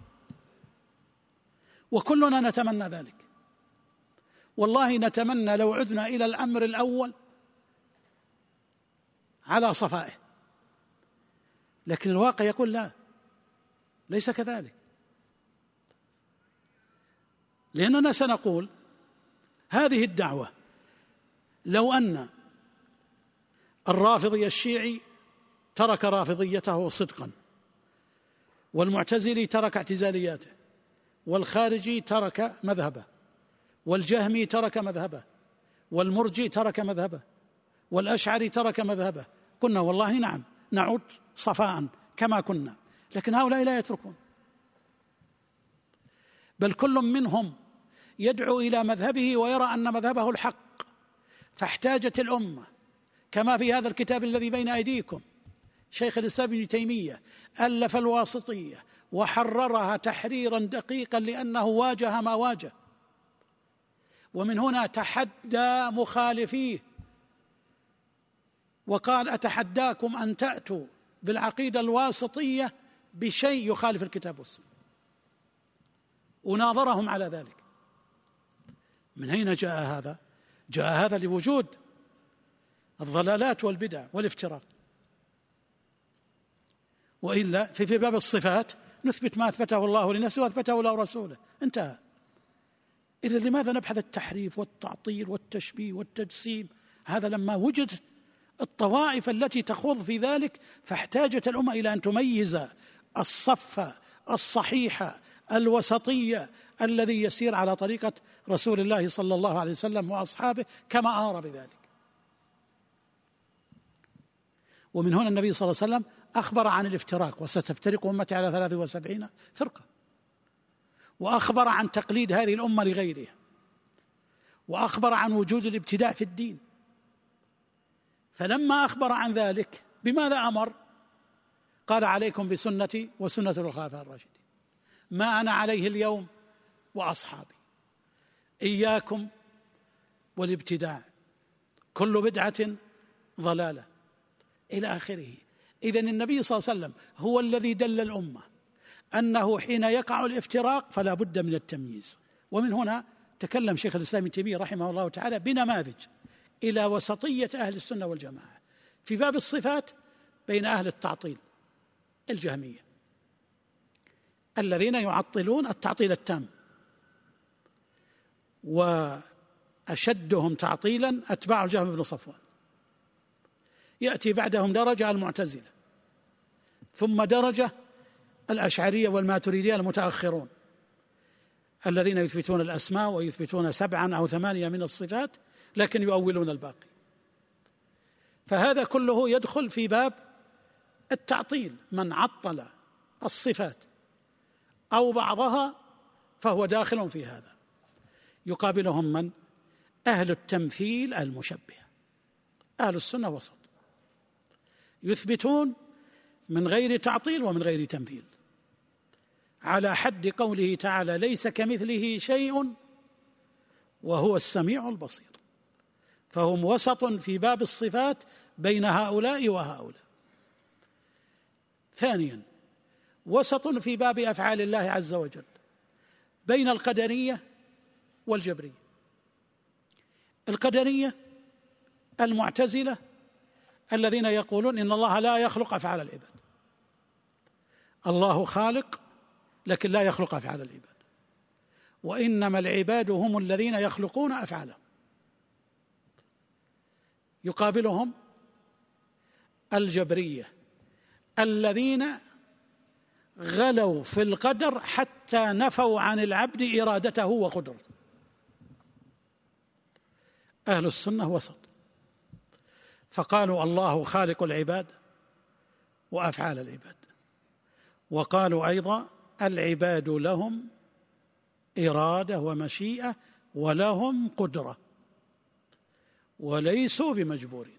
وكلنا نتمنى ذلك. والله نتمنى لو عدنا إلى الأمر الأول على صفائه، لكن الواقع يقول لا، ليس كذلك. لأننا سنقول هذه الدعوة لو أن الرافضي الشيعي ترك رافضيته صدقا، والمعتزلي ترك اعتزالياته، والخارجي ترك مذهبه، والجهمي ترك مذهبه، والمرجي ترك مذهبه، والأشعري ترك مذهبه، قلنا والله نعم نعود صفاء كما كنا. لكن هؤلاء لا يتركون، بل كل منهم يدعو إلى مذهبه ويرى أن مذهبه الحق. فاحتاجت الأمة كما في هذا الكتاب الذي بين أيديكم، شيخ الإسلام ابن تيمية ألف الواسطية وحررها تحريرا دقيقا لأنه واجه ما واجه، ومن هنا تحدى مخالفيه وقال: أتحداكم أن تأتوا بالعقيدة الواسطية بشيء يخالف الكتاب والسنة، وناظرهم على ذلك. من أين جاء هذا؟ جاء هذا لوجود الضلالات والبدع والافتراق، وإلا في باب الصفات نثبت ما أثبته الله لنفسه وأثبته له رسوله، انتهى. إذا لماذا نبحث التحريف والتعطيل والتشبيه والتجسيم؟ هذا لما وجد الطوائف التي تخوض في ذلك، فاحتاجت الأمة إلى أن تميز الصف الصحيح الوسطية الذي يسير على طريقة رسول الله صلى الله عليه وسلم وأصحابه كما أمر بذلك. ومن هنا النبي صلى الله عليه وسلم أخبر عن الافتراق: وستفترق أمتي على ثلاث وسبعين فرقة، وأخبر عن تقليد هذه الأمة لغيرها، وأخبر عن وجود الابتداع في الدين. فلما أخبر عن ذلك بماذا أمر؟ قال: عليكم بسنتي وسنة الخلفاء الراشدين، ما أنا عليه اليوم وأصحابي، إياكم والابتداع، كل بدعة ضلالة، إلى آخره. إذن النبي صلى الله عليه وسلم هو الذي دل الأمة أنه حين يقع الافتراق فلا بد من التمييز. ومن هنا تكلم شيخ الإسلام ابن تيمية رحمه الله تعالى بنماذج إلى وسطية أهل السنة والجماعة في باب الصفات بين أهل التعطيل الجهمية الذين يعطلون التعطيل التام، وأشدهم تعطيلا أتباع الجهم بن صفوان، يأتي بعدهم درجة المعتزلة، ثم درجة الأشعرية والماتريدية المتأخرون الذين يثبتون الأسماء ويثبتون سبعا أو ثمانية من الصفات لكن يؤولون الباقي. فهذا كله يدخل في باب التعطيل، من عطل الصفات أو بعضها فهو داخل في هذا. يقابلهم من؟ أهل التمثيل المشبهة. أهل السنة وسط، يثبتون من غير تعطيل ومن غير تمثيل، على حد قوله تعالى: ليس كمثله شيء وهو السميع البصير. فهم وسط في باب الصفات بين هؤلاء وهؤلاء. ثانيا، وسط في باب أفعال الله عز وجل بين القدرية والجبرية. القدرية المعتزلة الذين يقولون إن الله لا يخلق أفعال العباد، الله خالق لكن لا يخلق أفعال العباد، وإنما العباد هم الذين يخلقون أفعالهم. يقابلهم الجبرية الذين غلوا في القدر حتى نفوا عن العبد إرادته وقدرته. أهل السنة وسط، فقالوا الله خالق العباد وأفعال العباد، وقالوا أيضا العباد لهم إرادة ومشيئة ولهم قدرة وليسوا بمجبورين.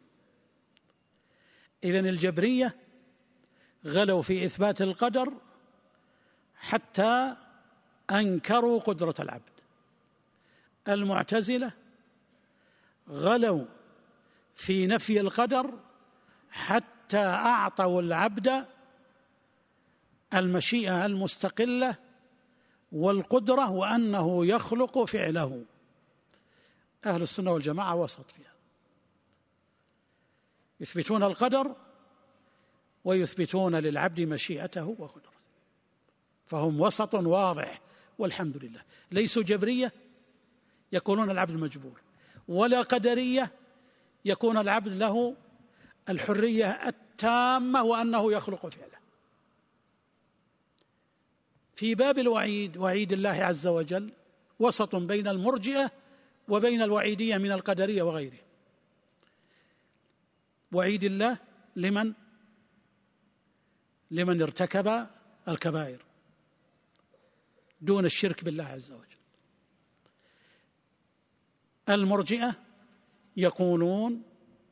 إذن الجبرية غلوا في إثبات القدر حتى أنكروا قدرة العبد. المعتزلة غلوا في نفي القدر حتى أعطوا العبد المشيئة المستقلة والقدرة وأنه يخلق فعله. أهل السنة والجماعة وسط فيها، يثبتون القدر ويثبتون للعبد مشيئته وقدرته، فهم وسط واضح والحمد لله. ليسوا جبرية يقولون العبد مجبور، ولا قدرية يكون العبد له الحرية التامة وأنه يخلق فعله. في باب الوعيد، وعيد الله عز وجل، وسط بين المرجئة وبين الوعيدية من القدرية وغيره. وعيد الله لمن لمن ارتكب الكبائر دون الشرك بالله عز وجل. المرجئة يقولون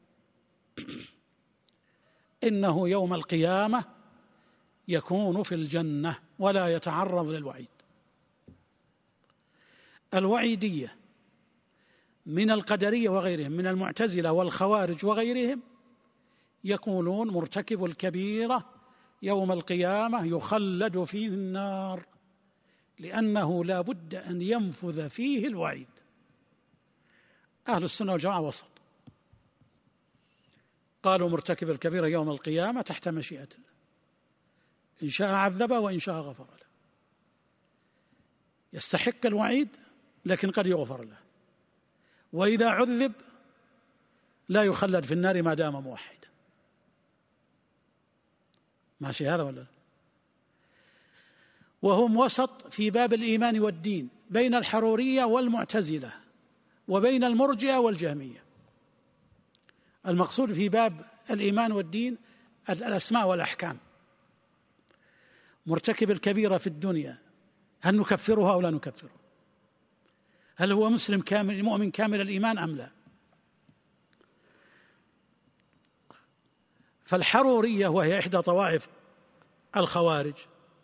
إنه يوم القيامة يكون في الجنة ولا يتعرض للوعيد. الوعيدية من القدرية وغيرهم من المعتزلة والخوارج وغيرهم يقولون مرتكب الكبيرة يوم القيامة يخلد في النار لأنه لا بد أن ينفذ فيه الوعيد. أهل السنة والجماعة وسط، قالوا مرتكب الكبيرة يوم القيامة تحت مشيئة الله، إن شاء عذبه وإن شاء غفر له. يستحق الوعيد لكن قد يغفر له، وإذا عذب لا يخلد في النار ما دام موحدا. ماشي هذا ولا لا؟ وهم وسط في باب الإيمان والدين بين الحرورية والمعتزلة وبين المرجئة والجهمية. المقصود في باب الإيمان والدين الأسماء والأحكام. مرتكب الكبيرة في الدنيا هل نكفرها أو لا نكفره؟ هل هو مسلم كامل مؤمن كامل الإيمان أم لا؟ فالحرورية وهي إحدى طوائف الخوارج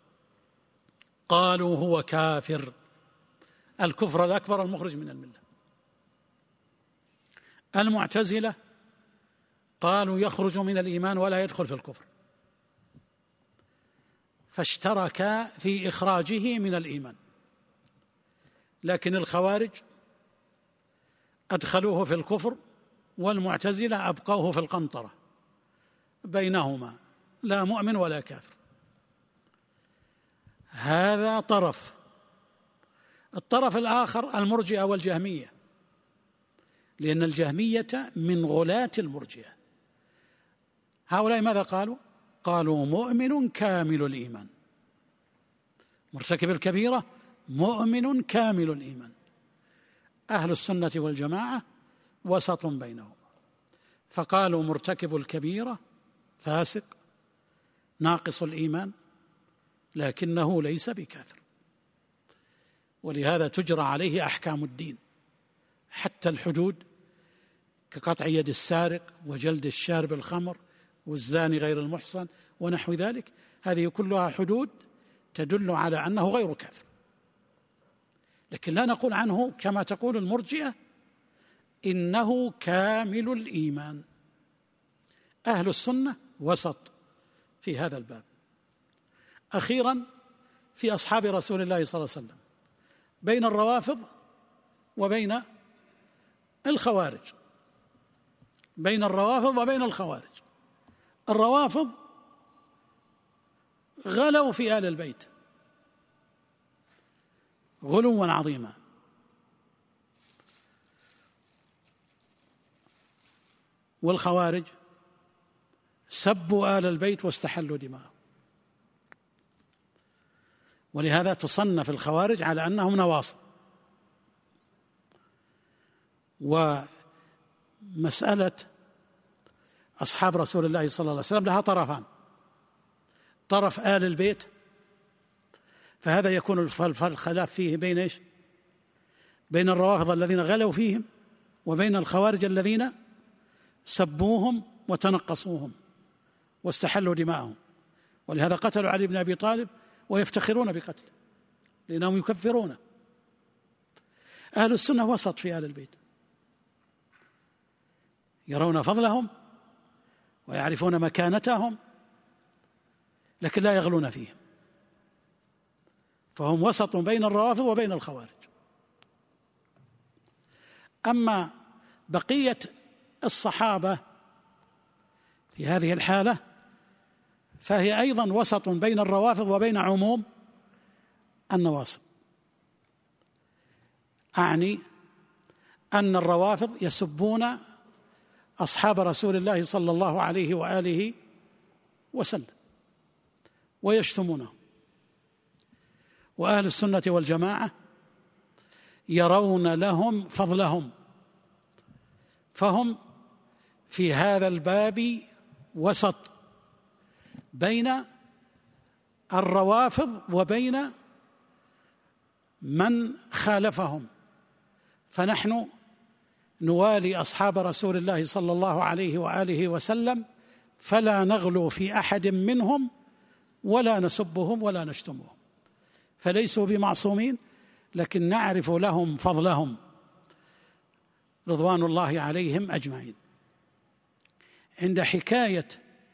قالوا هو كافر، الكفر الأكبر المخرج من الملة. المعتزلة قالوا يخرج من الإيمان ولا يدخل في الكفر، فاشتركا في إخراجه من الإيمان. لكن الخوارج أدخلوه في الكفر والمعتزلة أبقوه في القنطرة بينهما، لا مؤمن ولا كافر. هذا طرف. الطرف الآخر المرجئة والجهمية، لأن الجهمية من غلاة المرجئة. هؤلاء ماذا قالوا؟ قالوا مؤمن كامل الإيمان، مرتكب الكبيرة مؤمن كامل الإيمان. أهل السنة والجماعة وسط بينهم، فقالوا مرتكب الكبيرة فاسق ناقص الإيمان لكنه ليس بكافر، ولهذا تجرى عليه أحكام الدين حتى الحدود كقطع يد السارق وجلد الشارب الخمر والزاني غير المحصن ونحو ذلك. هذه كلها حدود تدل على أنه غير كافر، لكن لا نقول عنه كما تقول المرجئة إنه كامل الإيمان. أهل السنة وسط في هذا الباب. أخيرا في أصحاب رسول الله صلى الله عليه وسلم بين الروافض وبين الخوارج، بين الروافض وبين الخوارج. الروافض غلوا في آل البيت غلوا عظيما، والخوارج سبوا آل البيت واستحلوا دماءهم، ولهذا تصنف الخوارج على أنهم نواصب. ومسألة أصحاب رسول الله صلى الله عليه وسلم لها طرفان: طرف آل البيت، فهذا يكون الخلاف فيه بين إيش؟ بين الروافض الذين غلوا فيهم وبين الخوارج الذين سبوهم وتنقصوهم واستحلوا دماءهم، ولهذا قتلوا علي بن أبي طالب ويفتخرون بقتله لأنهم يكفرونه. أهل السنة وسط في آل البيت، يرون فضلهم ويعرفون مكانتهم لكن لا يغلون فيهم، فهم وسط بين الروافض وبين الخوارج. أما بقية الصحابة في هذه الحالة فهي أيضا وسط بين الروافض وبين عموم النواصب. أعني أن الروافض يسبون أصحاب رسول الله صلى الله عليه وآله وسلم ويشتمونهم، وأهل السنة والجماعة يرون لهم فضلهم، فهم في هذا الباب وسط بين الروافض وبين من خالفهم. فنحن نوالي أصحاب رسول الله صلى الله عليه وآله وسلم، فلا نغلو في أحد منهم ولا نسبهم ولا نشتمهم، فليسوا بمعصومين، لكن نعرف لهم فضلهم رضوان الله عليهم أجمعين. عند حكاية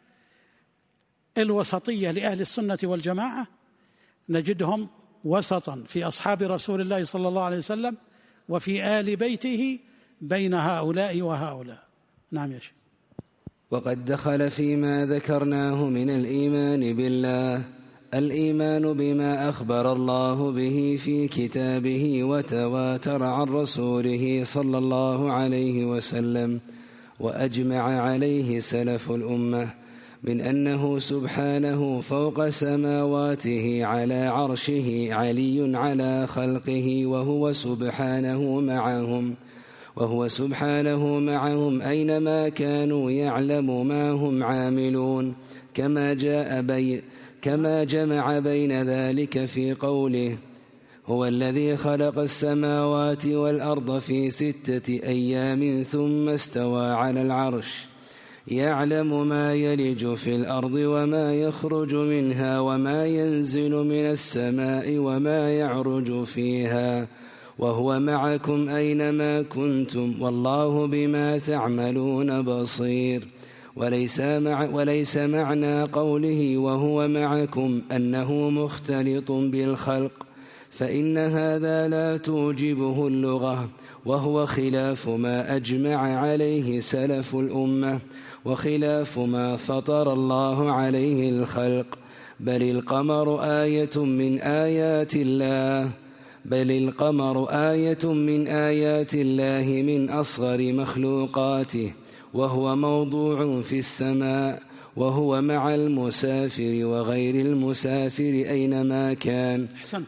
الوسطية لأهل السنة والجماعة نجدهم وسطا في أصحاب رسول الله صلى الله عليه وسلم وفي آل بيته بين هؤلاء وهؤلاء. نعم يا شيخ. وقد دخل فيما ذكرناه من الإيمان بالله الإيمان بما أخبر الله به في كتابه وتواتر عن رسوله صلى الله عليه وسلم وأجمع عليه سلف الأمة من أنه سبحانه فوق سماواته على عرشه علي على خلقه، وهو سبحانه معهم وهو سبحانه معهم أينما كانوا يعلم ما هم عاملون، كما جاء بين كما جمع بين ذلك في قوله: هو الذي خلق السماوات والأرض في ستة أيام ثم استوى على العرش، يعلم ما يلج في الأرض وما يخرج منها وما ينزل من السماء وما يعرج فيها، وهو معكم أينما كنتم والله بما تعملون بصير. وليس, مع وليس معنى قوله وهو معكم أنه مختلط بالخلق، فإن هذا لا توجبه اللغة، وهو خلاف ما أجمع عليه سلف الأمة وخلاف ما فطر الله عليه الخلق. بل القمر آية من آيات الله بل القمر آية من آيات الله من أصغر مخلوقاته، وهو موضوع في السماء، وهو مع المسافر وغير المسافر أينما كان. أحسنت.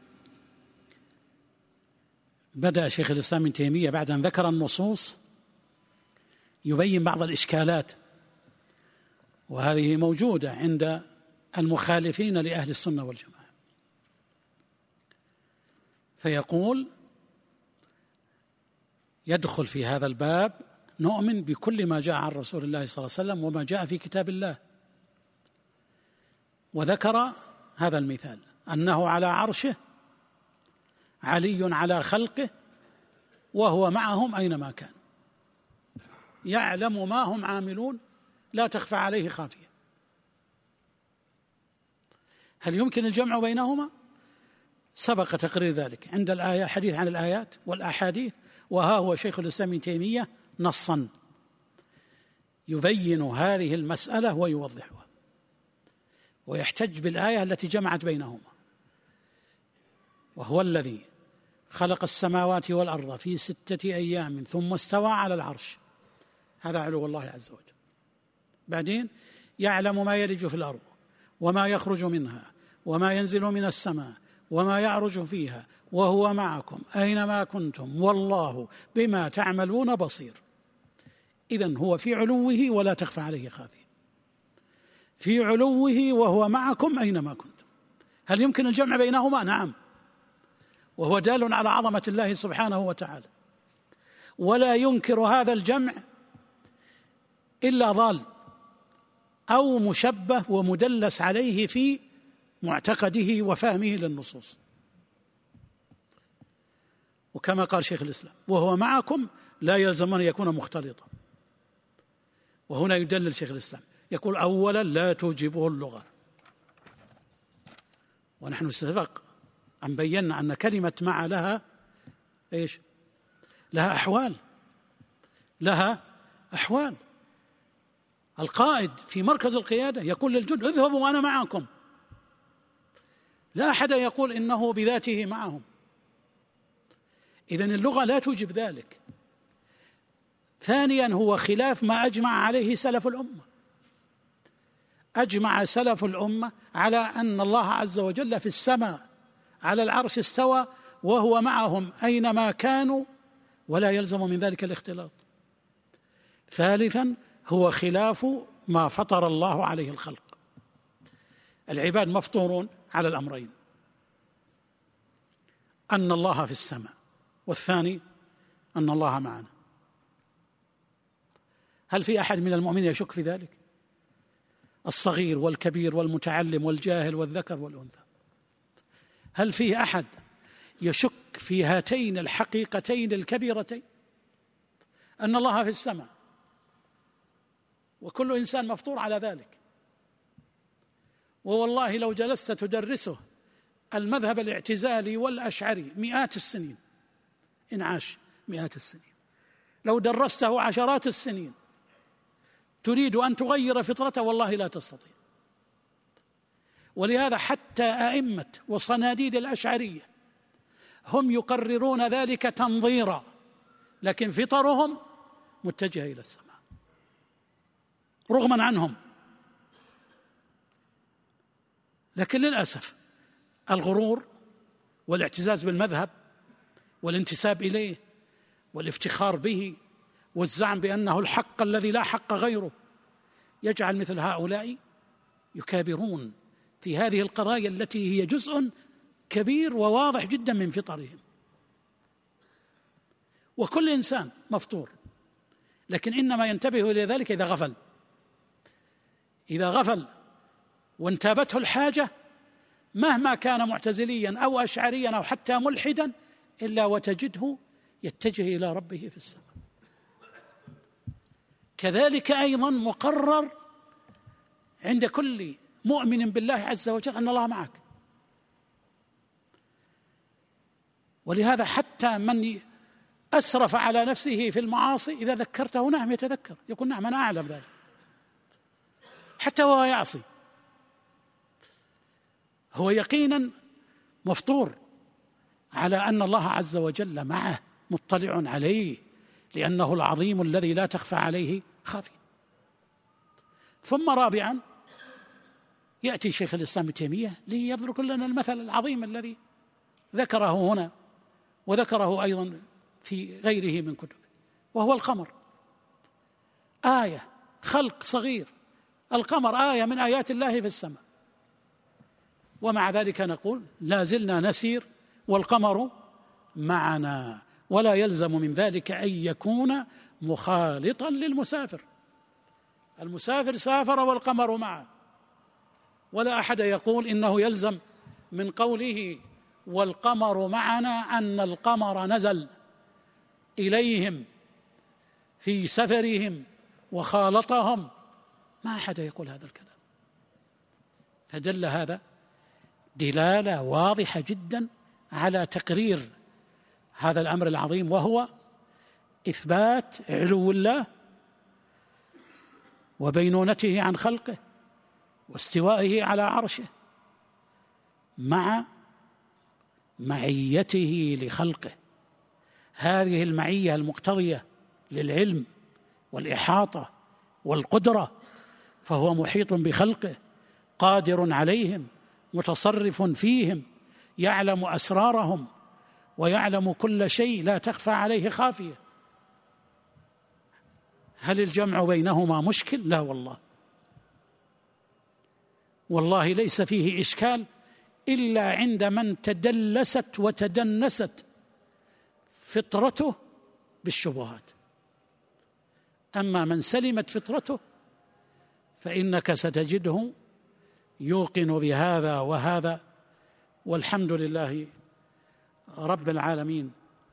بدأ شيخ الإسلام ابن تيمية بعد أن ذكر النصوص يبين بعض الإشكالات، وهذه موجودة عند المخالفين لأهل السنة والجماعة، فيقول: يدخل في هذا الباب نؤمن بكل ما جاء عن رسول الله صلى الله عليه وسلم وما جاء في كتاب الله، وذكر هذا المثال أنه على عرشه علي على خلقه وهو معهم أينما كان. يعلم ما هم عاملون لا تخفى عليه خافية. هل يمكن الجمع بينهما؟ سبق تقرير ذلك عند الآية، حديث عن الآيات والأحاديث، وها هو شيخ الإسلام ابن تيمية نصا يبين هذه المسألة ويوضحها، ويحتج بالآية التي جمعت بينهما، وهو الذي خلق السماوات والأرض في ستة أيام ثم استوى على العرش. هذا علو الله عز وجل. بعدين يعلم ما يلج في الأرض وما يخرج منها وما ينزل من السماء وما يعرج فيها وهو معكم أينما كنتم والله بما تعملون بصير. إذن هو في علوه ولا تخفى عليه خافية، في علوه وهو معكم أينما كنتم. هل يمكن الجمع بينهما؟ نعم، وهو دال على عظمة الله سبحانه وتعالى، ولا ينكر هذا الجمع إلا ضال أو مشبه ومدلس عليه في معتقده وفهمه للنصوص. وكما قال شيخ الإسلام وهو معكم لا يلزم أن يكون مختلطا. وهنا يدلل شيخ الإسلام يقول أولا لا توجبه اللغة، ونحن سبق أن بينا أن كلمة مع لها إيش؟ لها أحوال، لها أحوال. القائد في مركز القيادة يقول للجند اذهبوا وأنا معكم، لا أحد يقول إنه بذاته معهم. إذن اللغة لا توجب ذلك. ثانيا هو خلاف ما أجمع عليه سلف الأمة. أجمع سلف الأمة على أن الله عز وجل في السماء على العرش استوى وهو معهم أينما كانوا ولا يلزم من ذلك الاختلاط. ثالثا هو خلاف ما فطر الله عليه الخلق. العباد مفطورون على الأمرين، أن الله في السماء، والثاني أن الله معنا. هل في أحد من المؤمنين يشك في ذلك؟ الصغير والكبير والمتعلم والجاهل والذكر والأنثى. هل في أحد يشك في هاتين الحقيقتين الكبيرتين، أن الله في السماء وكل إنسان مفطور على ذلك؟ ووالله لو جلست تدرسه المذهب الاعتزالي والأشعري مئات السنين، إن عاش مئات السنين، لو درسته عشرات السنين تريد أن تغير فطرته والله لا تستطيع. ولهذا حتى أئمة وصناديد الأشعرية هم يقررون ذلك تنظيرا، لكن فطرهم متجهة إلى السماء رغما عنهم. لكن للأسف الغرور والاعتزاز بالمذهب والانتساب إليه والافتخار به والزعم بأنه الحق الذي لا حق غيره يجعل مثل هؤلاء يكابرون في هذه القضايا التي هي جزء كبير وواضح جدا من فطرهم. وكل إنسان مفطور، لكن إنما ينتبه إلى ذلك إذا غفل. إذا غفل وانتابته الحاجة مهما كان معتزليا أو أشعريا أو حتى ملحدا إلا وتجده يتجه إلى ربه في السماء. كذلك أيضا مقرر عند كل مؤمن بالله عز وجل أن الله معك. ولهذا حتى من أسرف على نفسه في المعاصي إذا ذكرته نعم يتذكر، يقول نعم أنا أعلم ذلك، حتى وهو يعصي هو يقينا مفطور على أن الله عز وجل معه مطلع عليه، لأنه العظيم الذي لا تخفى عليه خافية. ثم رابعا يأتي شيخ الإسلام ابن تيمية ليضرب لنا المثل العظيم الذي ذكره هنا وذكره أيضا في غيره من كتب، وهو القمر. آية خلق صغير، القمر آية من آيات الله في السماء، ومع ذلك نقول لا زلنا نسير والقمر معنا، ولا يلزم من ذلك أن يكون مخالطا للمسافر. المسافر سافر والقمر معه، ولا أحد يقول إنه يلزم من قوله والقمر معنا أن القمر نزل إليهم في سفرهم وخالطهم، ما أحد يقول هذا الكلام. فدل هذا دلالة واضحة جدا على تقرير هذا الأمر العظيم، وهو إثبات علو الله وبينونته عن خلقه واستوائه على عرشه مع معيته لخلقه. هذه المعية المقتضية للعلم والإحاطة والقدرة، فهو محيط بخلقه، قادر عليهم، متصرف فيهم، يعلم أسرارهم ويعلم كل شيء، لا تخفى عليه خافية. هل الجمع بينهما مشكل؟ لا والله، والله ليس فيه إشكال إلا عند من تدلست وتدنست فطرته بالشبهات. أما من سلمت فطرته فإنك ستجده يوقن بهذا وهذا، والحمد لله رب العالمين.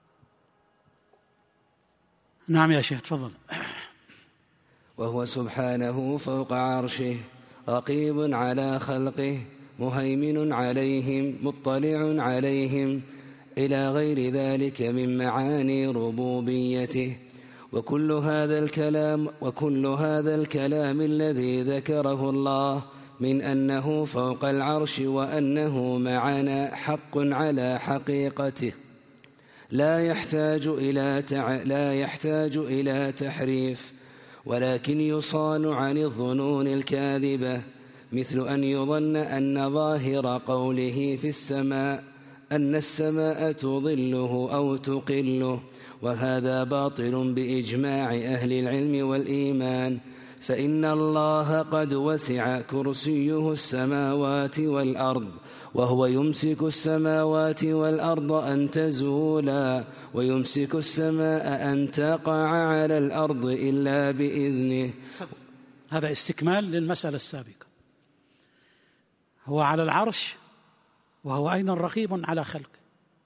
نعم يا شيخ تفضل. وهو سبحانه فوق عرشه رقيب على خلقه، مهيمن عليهم، مطلع عليهم، إلى غير ذلك من معاني ربوبيته. وكل هذا الكلام وكل هذا الكلام الذي ذكره الله من أنه فوق العرش وأنه معنا حق على حقيقته، لا يحتاج إلى تع... لا يحتاج إلى تحريف، ولكن يصان عن الظنون الكاذبة، مثل أن يظن أن ظاهر قوله في السماء أن السماء تظله أو تقله، وهذا باطل بإجماع أهل العلم والإيمان، فإن الله قد وسع كرسيه السماوات والأرض، وهو يمسك السماوات والأرض أن تزولا، ويمسك السماء أن تقع على الأرض إلا بإذنه. هذا استكمال للمسألة السابقة. هو على العرش، وهو أيضا رقيب على خلقه،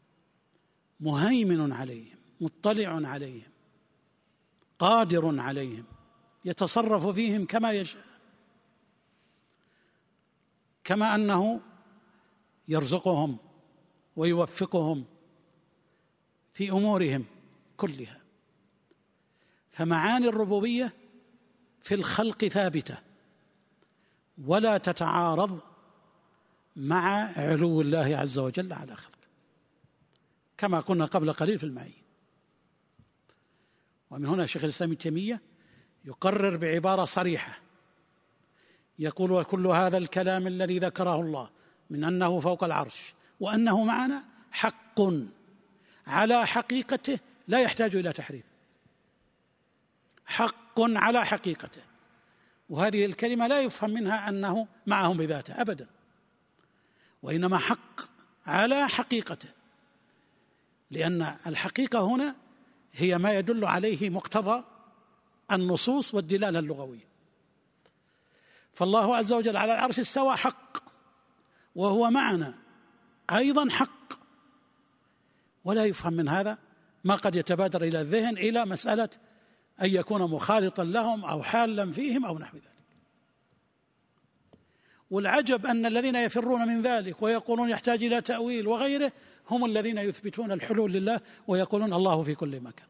مهيمن عليهم، مطلع عليهم، قادر عليهم، يتصرف فيهم كما يشاء، كما أنه يرزقهم ويوفقهم في أمورهم كلها. فمعاني الربوبية في الخلق ثابتة ولا تتعارض مع علو الله عز وجل على خلقه، كما قلنا قبل قليل في المعية. ومن هنا شيخ الإسلام ابن تيمية يقرر بعبارة صريحة، يقول: وكل هذا الكلام الذي ذكره الله من أنه فوق العرش وأنه معنا حق على حقيقته، لا يحتاج إلى تحريف، حق على حقيقته. وهذه الكلمة لا يفهم منها أنه معهم بذاته أبدا، وإنما حق على حقيقته، لأن الحقيقة هنا هي ما يدل عليه مقتضى النصوص والدلالة اللغوية. فالله عز وجل على العرش استوى حق، وهو معنا أيضا حق، ولا يفهم من هذا ما قد يتبادر إلى الذهن إلى مسألة أن يكون مخالطا لهم أو حالا فيهم أو نحو ذلك. والعجب أن الذين يفرون من ذلك ويقولون يحتاج إلى تأويل وغيره هم الذين يثبتون الحلول لله ويقولون الله في كل مكان.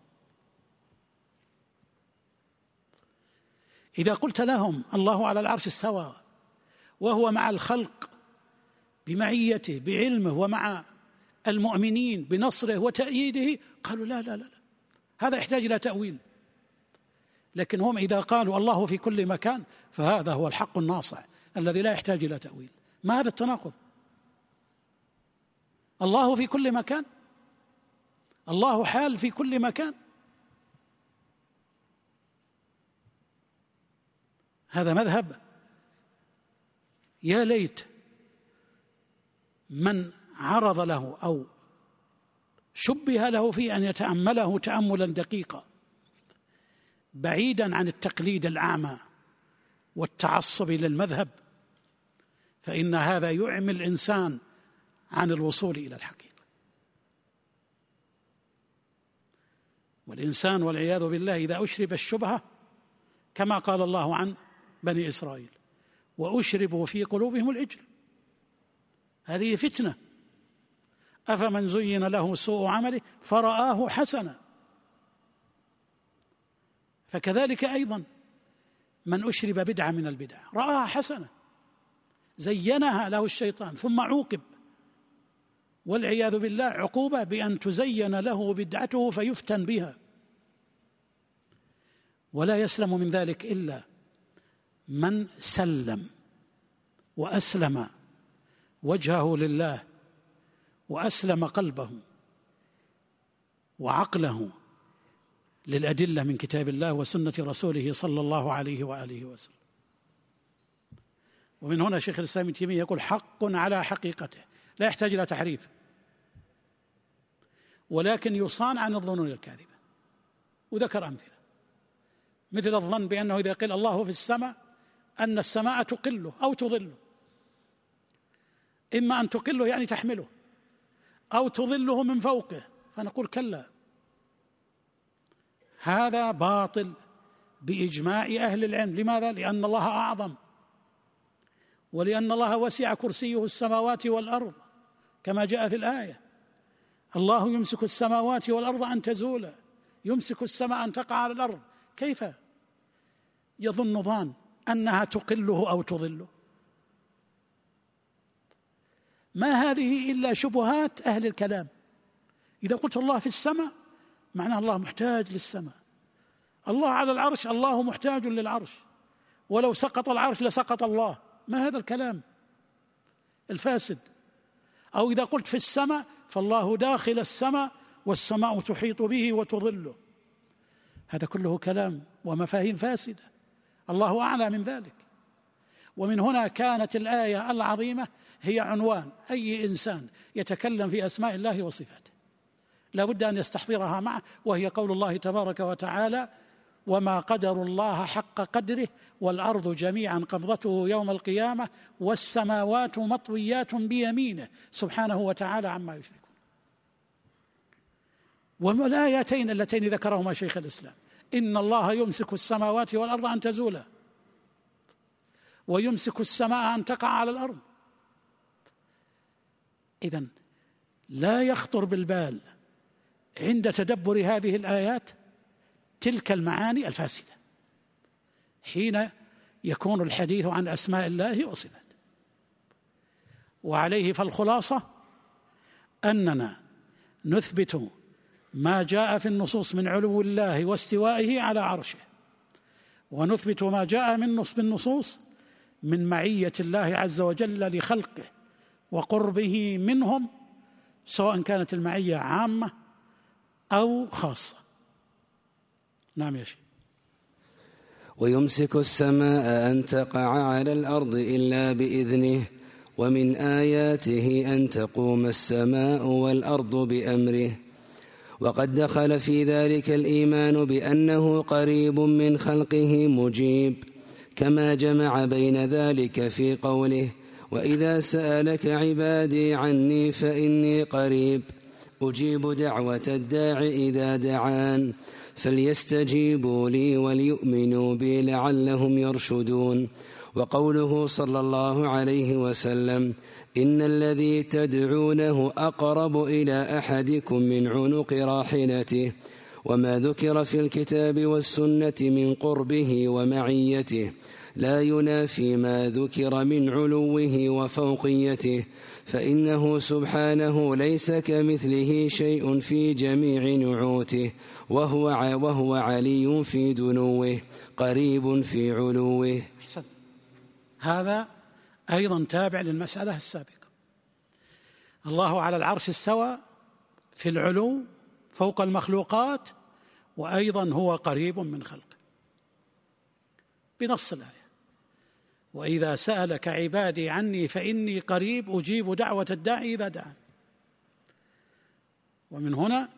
إذا قلت لهم الله على العرش استوى وهو مع الخلق بمعيته بعلمه ومع المؤمنين بنصره وتأييده، قالوا لا لا لا هذا يحتاج إلى تأويل. لكن هم إذا قالوا الله في كل مكان فهذا هو الحق الناصع الذي لا يحتاج إلى تأويل. ما هذا التناقض؟ الله في كل مكان، الله حال في كل مكان، هذا مذهب يا ليت من عرض له أو شبه له في أن يتأمله تأملا دقيقا بعيدا عن التقليد الأعمى والتعصب للمذهب، فإن هذا يعمي الإنسان عن الوصول إلى الحقيقة. والإنسان والعياذ بالله إذا أشرب الشبهة كما قال الله عن بني إسرائيل وأشربوا في قلوبهم العجل، هذه فتنة. أفمن زين له سوء عمله فرآه حسنا، فكذلك أيضا من أشرب بدعة من البدع رآها حسنة زينها له الشيطان ثم عوقب، والعياذ بالله عقوبة بأن تزين له بدعته فيفتن بها. ولا يسلم من ذلك إلا من سلم وأسلم وجهه لله وأسلم قلبه وعقله للأدلة من كتاب الله وسنة رسوله صلى الله عليه وآله وسلم. ومن هنا شيخ الإسلام ابن تيمية يقول حق على حقيقته لا يحتاج إلى تحريف، ولكن يصان عن الظنون الكاذبة. وذكر أمثلة مثل الظن بأنه إذا قيل الله في السماء أن السماء تقله أو تظله، إما أن تقله يعني تحمله أو تظله من فوقه، فنقول كلا، هذا باطل بإجماع أهل العلم. لماذا؟ لأن الله أعظم، ولأن الله وسع كرسيه السماوات والأرض كما جاء في الآية. الله يمسك السماوات والأرض أن تزولا، يمسك السماء أن تقع على الأرض، كيف يظن ظان أنها تقله أو تظله؟ ما هذه إلا شبهات أهل الكلام. إذا قلت الله في السماء معناه الله محتاج للسماء، الله على العرش الله محتاج للعرش، ولو سقط العرش لسقط الله. ما هذا الكلام الفاسد؟ أو إذا قلت في السماء فالله داخل السماء والسماء تحيط به وتظله، هذا كله كلام ومفاهيم فاسدة، الله أعلى من ذلك. ومن هنا كانت الآية العظيمة هي عنوان أي إنسان يتكلم في أسماء الله وصفاته لا بد أن يستحضرها معه، وهي قول الله تبارك وتعالى وما قدر الله حق قدره والأرض جميعا قبضته يوم القيامة والسماوات مطويات بيمينه سبحانه وتعالى عما يشركون. والآيتين اللتين ذكرهما شيخ الإسلام إن الله يمسك السماوات والأرض أن تزولا ويمسك السماء أن تقع على الأرض. إذن لا يخطر بالبال عند تدبر هذه الآيات تلك المعاني الفاسدة حين يكون الحديث عن أسماء الله وصفاته. وعليه فالخلاصة أننا نثبت ما جاء في النصوص من علو الله واستوائه على عرشه، ونثبت ما جاء من النصوص من معية الله عز وجل لخلقه وقربه منهم، سواء كانت المعية عامة أو خاصة. نعم يا شيخ. ويمسك السماء أن تقع على الأرض إلا بإذنه ومن آياته أن تقوم السماء والأرض بأمره. وقد دخل في ذلك الإيمان بأنه قريب من خلقه مجيب، كما جمع بين ذلك في قوله وإذا سألك عبادي عني فإني قريب أجيب دعوة الداع إذا دعان فليستجيبوا لي وليؤمنوا بي لعلهم يرشدون. وقوله صلى الله عليه وسلم إن الذي تدعونه أقرب إلى أحدكم من عنق راحلته، وما ذكر في الكتاب والسنة من قربه ومعيته لا ينافي ما ذكر من علوه وفوقيته، فإنه سبحانه ليس كمثله شيء في جميع نعوته، وهو وهو علي في دنوه قريب في علوه. أحسن. هذا أيضا تابع للمسألة السابقة. الله على العرش استوى في العلو فوق المخلوقات، وأيضا هو قريب من خلقه بنص الآية وإذا سألك عبادي عني فإني قريب أجيب دعوة الداعي إذا دعان. ومن هنا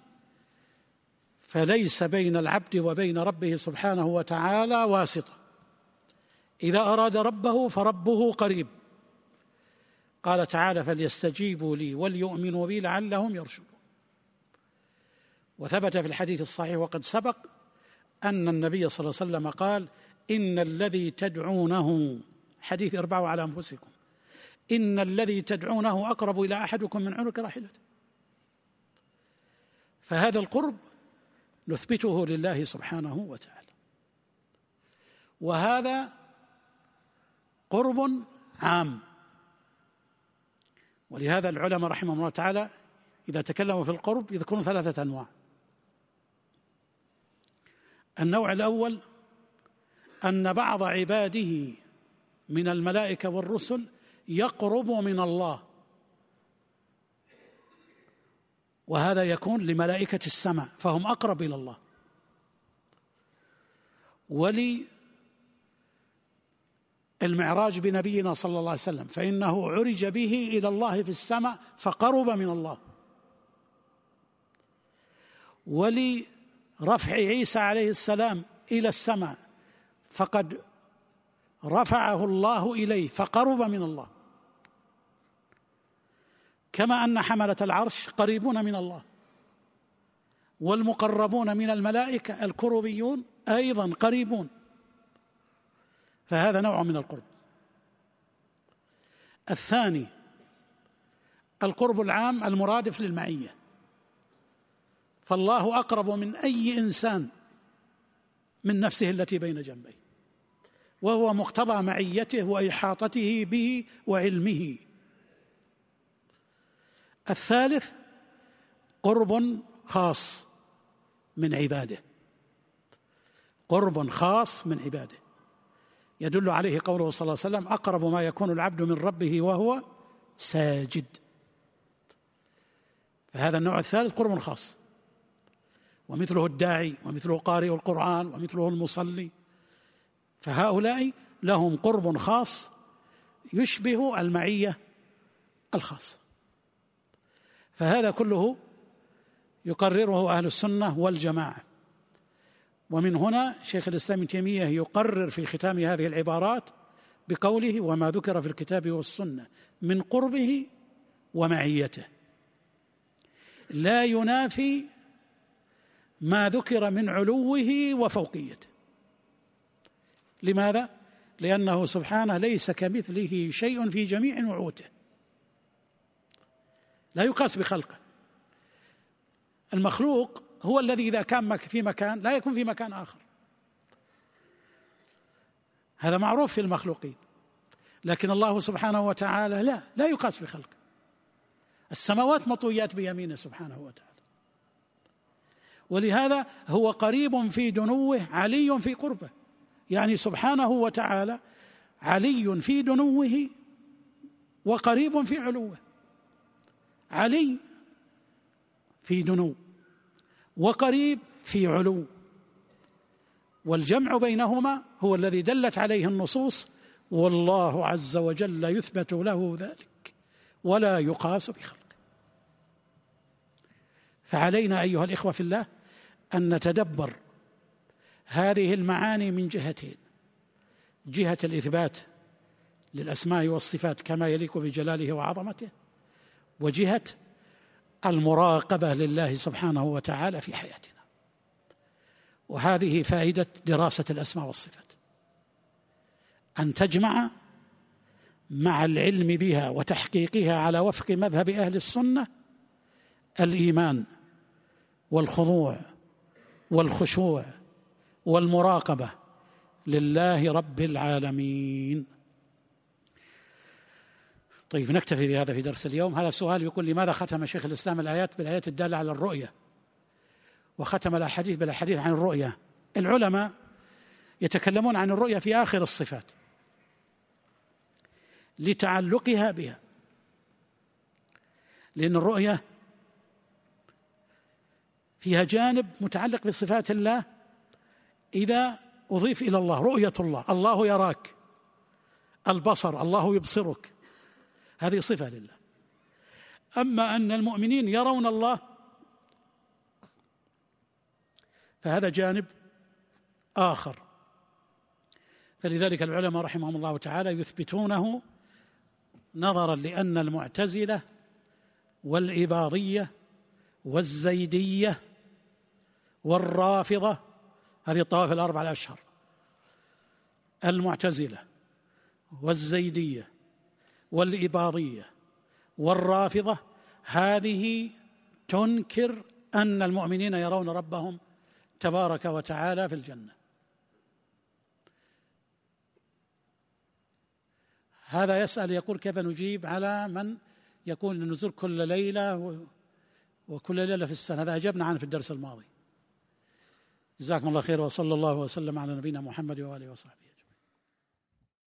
فليس بين العبد وبين ربه سبحانه وتعالى واسطة، إذا أراد ربه فربه قريب. قال تعالى فليستجيبوا لي وليؤمنوا بي لعلهم يرشدون. وثبت في الحديث الصحيح وقد سبق أن النبي صلى الله عليه وسلم قال: إن الذي تدعونه، حديث اربعوا على أنفسكم، إن الذي تدعونه أقرب إلى أحدكم من عنق راحلته. فهذا القرب نثبته لله سبحانه وتعالى، وهذا قرب عام. ولهذا العلماء رحمهم الله تعالى إذا تكلموا في القرب يذكرون ثلاثة أنواع. النوع الأول أن بعض عباده من الملائكة والرسل يقرب من الله، وهذا يكون لملائكة السماء فهم أقرب إلى الله، وللمعراج بنبينا صلى الله عليه وسلم فإنه عرج به إلى الله في السماء فقرب من الله، ولرفع عيسى عليه السلام إلى السماء فقد رفعه الله إليه فقرب من الله، كما أن حملة العرش قريبون من الله، والمقربون من الملائكة الكروبيون أيضا قريبون، فهذا نوع من القرب. الثاني القرب العام المرادف للمعية، فالله أقرب من أي إنسان من نفسه التي بين جنبيه، وهو مقتضى معيته وإحاطته به وعلمه. الثالث قرب خاص من عباده، قرب خاص من عباده يدل عليه قوله صلى الله عليه وسلم: أقرب ما يكون العبد من ربه وهو ساجد. فهذا النوع الثالث قرب خاص، ومثله الداعي ومثله قارئ القرآن ومثله المصلي، فهؤلاء لهم قرب خاص يشبه المعية الخاصة. فهذا كله يقرره أهل السنة والجماعة. ومن هنا شيخ الإسلام ابن تيمية يقرر في ختام هذه العبارات بقوله: وما ذكر في الكتاب والسنة من قربه ومعيته لا ينافي ما ذكر من علوه وفوقيته. لماذا؟ لأنه سبحانه ليس كمثله شيء في جميع وعوته، لا يقاس بخلقه. المخلوق هو الذي إذا كان في مكان لا يكون في مكان آخر، هذا معروف في المخلوقين، لكن الله سبحانه وتعالى لا لا يقاس بخلقه. السماوات مطويات بيمينه سبحانه وتعالى، ولهذا هو قريب في دنوه علي في قربه، يعني سبحانه وتعالى علي في دنوه وقريب في علوه. علي في دنو وقريب في علو، والجمع بينهما هو الذي دلت عليه النصوص، والله عز وجل يثبت له ذلك ولا يقاس بخلقه. فعلينا أيها الإخوة في الله أن نتدبر هذه المعاني من جهتين: جهة الإثبات للأسماء والصفات كما يليق بجلاله وعظمته، وجهة المراقبة لله سبحانه وتعالى في حياتنا. وهذه فائدة دراسة الأسماء والصفات، أن تجمع مع العلم بها وتحقيقها على وفق مذهب أهل السنة الإيمان والخضوع والخشوع والمراقبة لله رب العالمين. طيب نكتفي بهذا في درس اليوم. هذا السؤال يقول: لماذا ختم شيخ الإسلام الآيات بالآيات الدالة على الرؤية وختم الأحاديث بالأحاديث عن الرؤية؟ العلماء يتكلمون عن الرؤية في آخر الصفات لتعلقها بها، لأن الرؤية فيها جانب متعلق بصفات الله إذا أضيف إلى الله: رؤية الله، الله يراك، البصر، الله يبصرك، هذه صفة لله. أما أن المؤمنين يرون الله فهذا جانب آخر. فلذلك العلماء رحمهم الله تعالى يثبتونه نظرا لأن المعتزلة والإباضية والزيدية والرافضة، هذه الطوائف الأربعة الأشهر، المعتزلة والزيدية والإباضية والرافضة، هذه تنكر أن المؤمنين يرون ربهم تبارك وتعالى في الجنة. هذا يسأل يقول كيف نجيب على من يكون النزول كل ليلة وكل ليلة في السنة؟ هذا أجبنا عنه في الدرس الماضي. جزاكم الله خير، وصلى الله وسلم على نبينا محمد وآله وصحبه.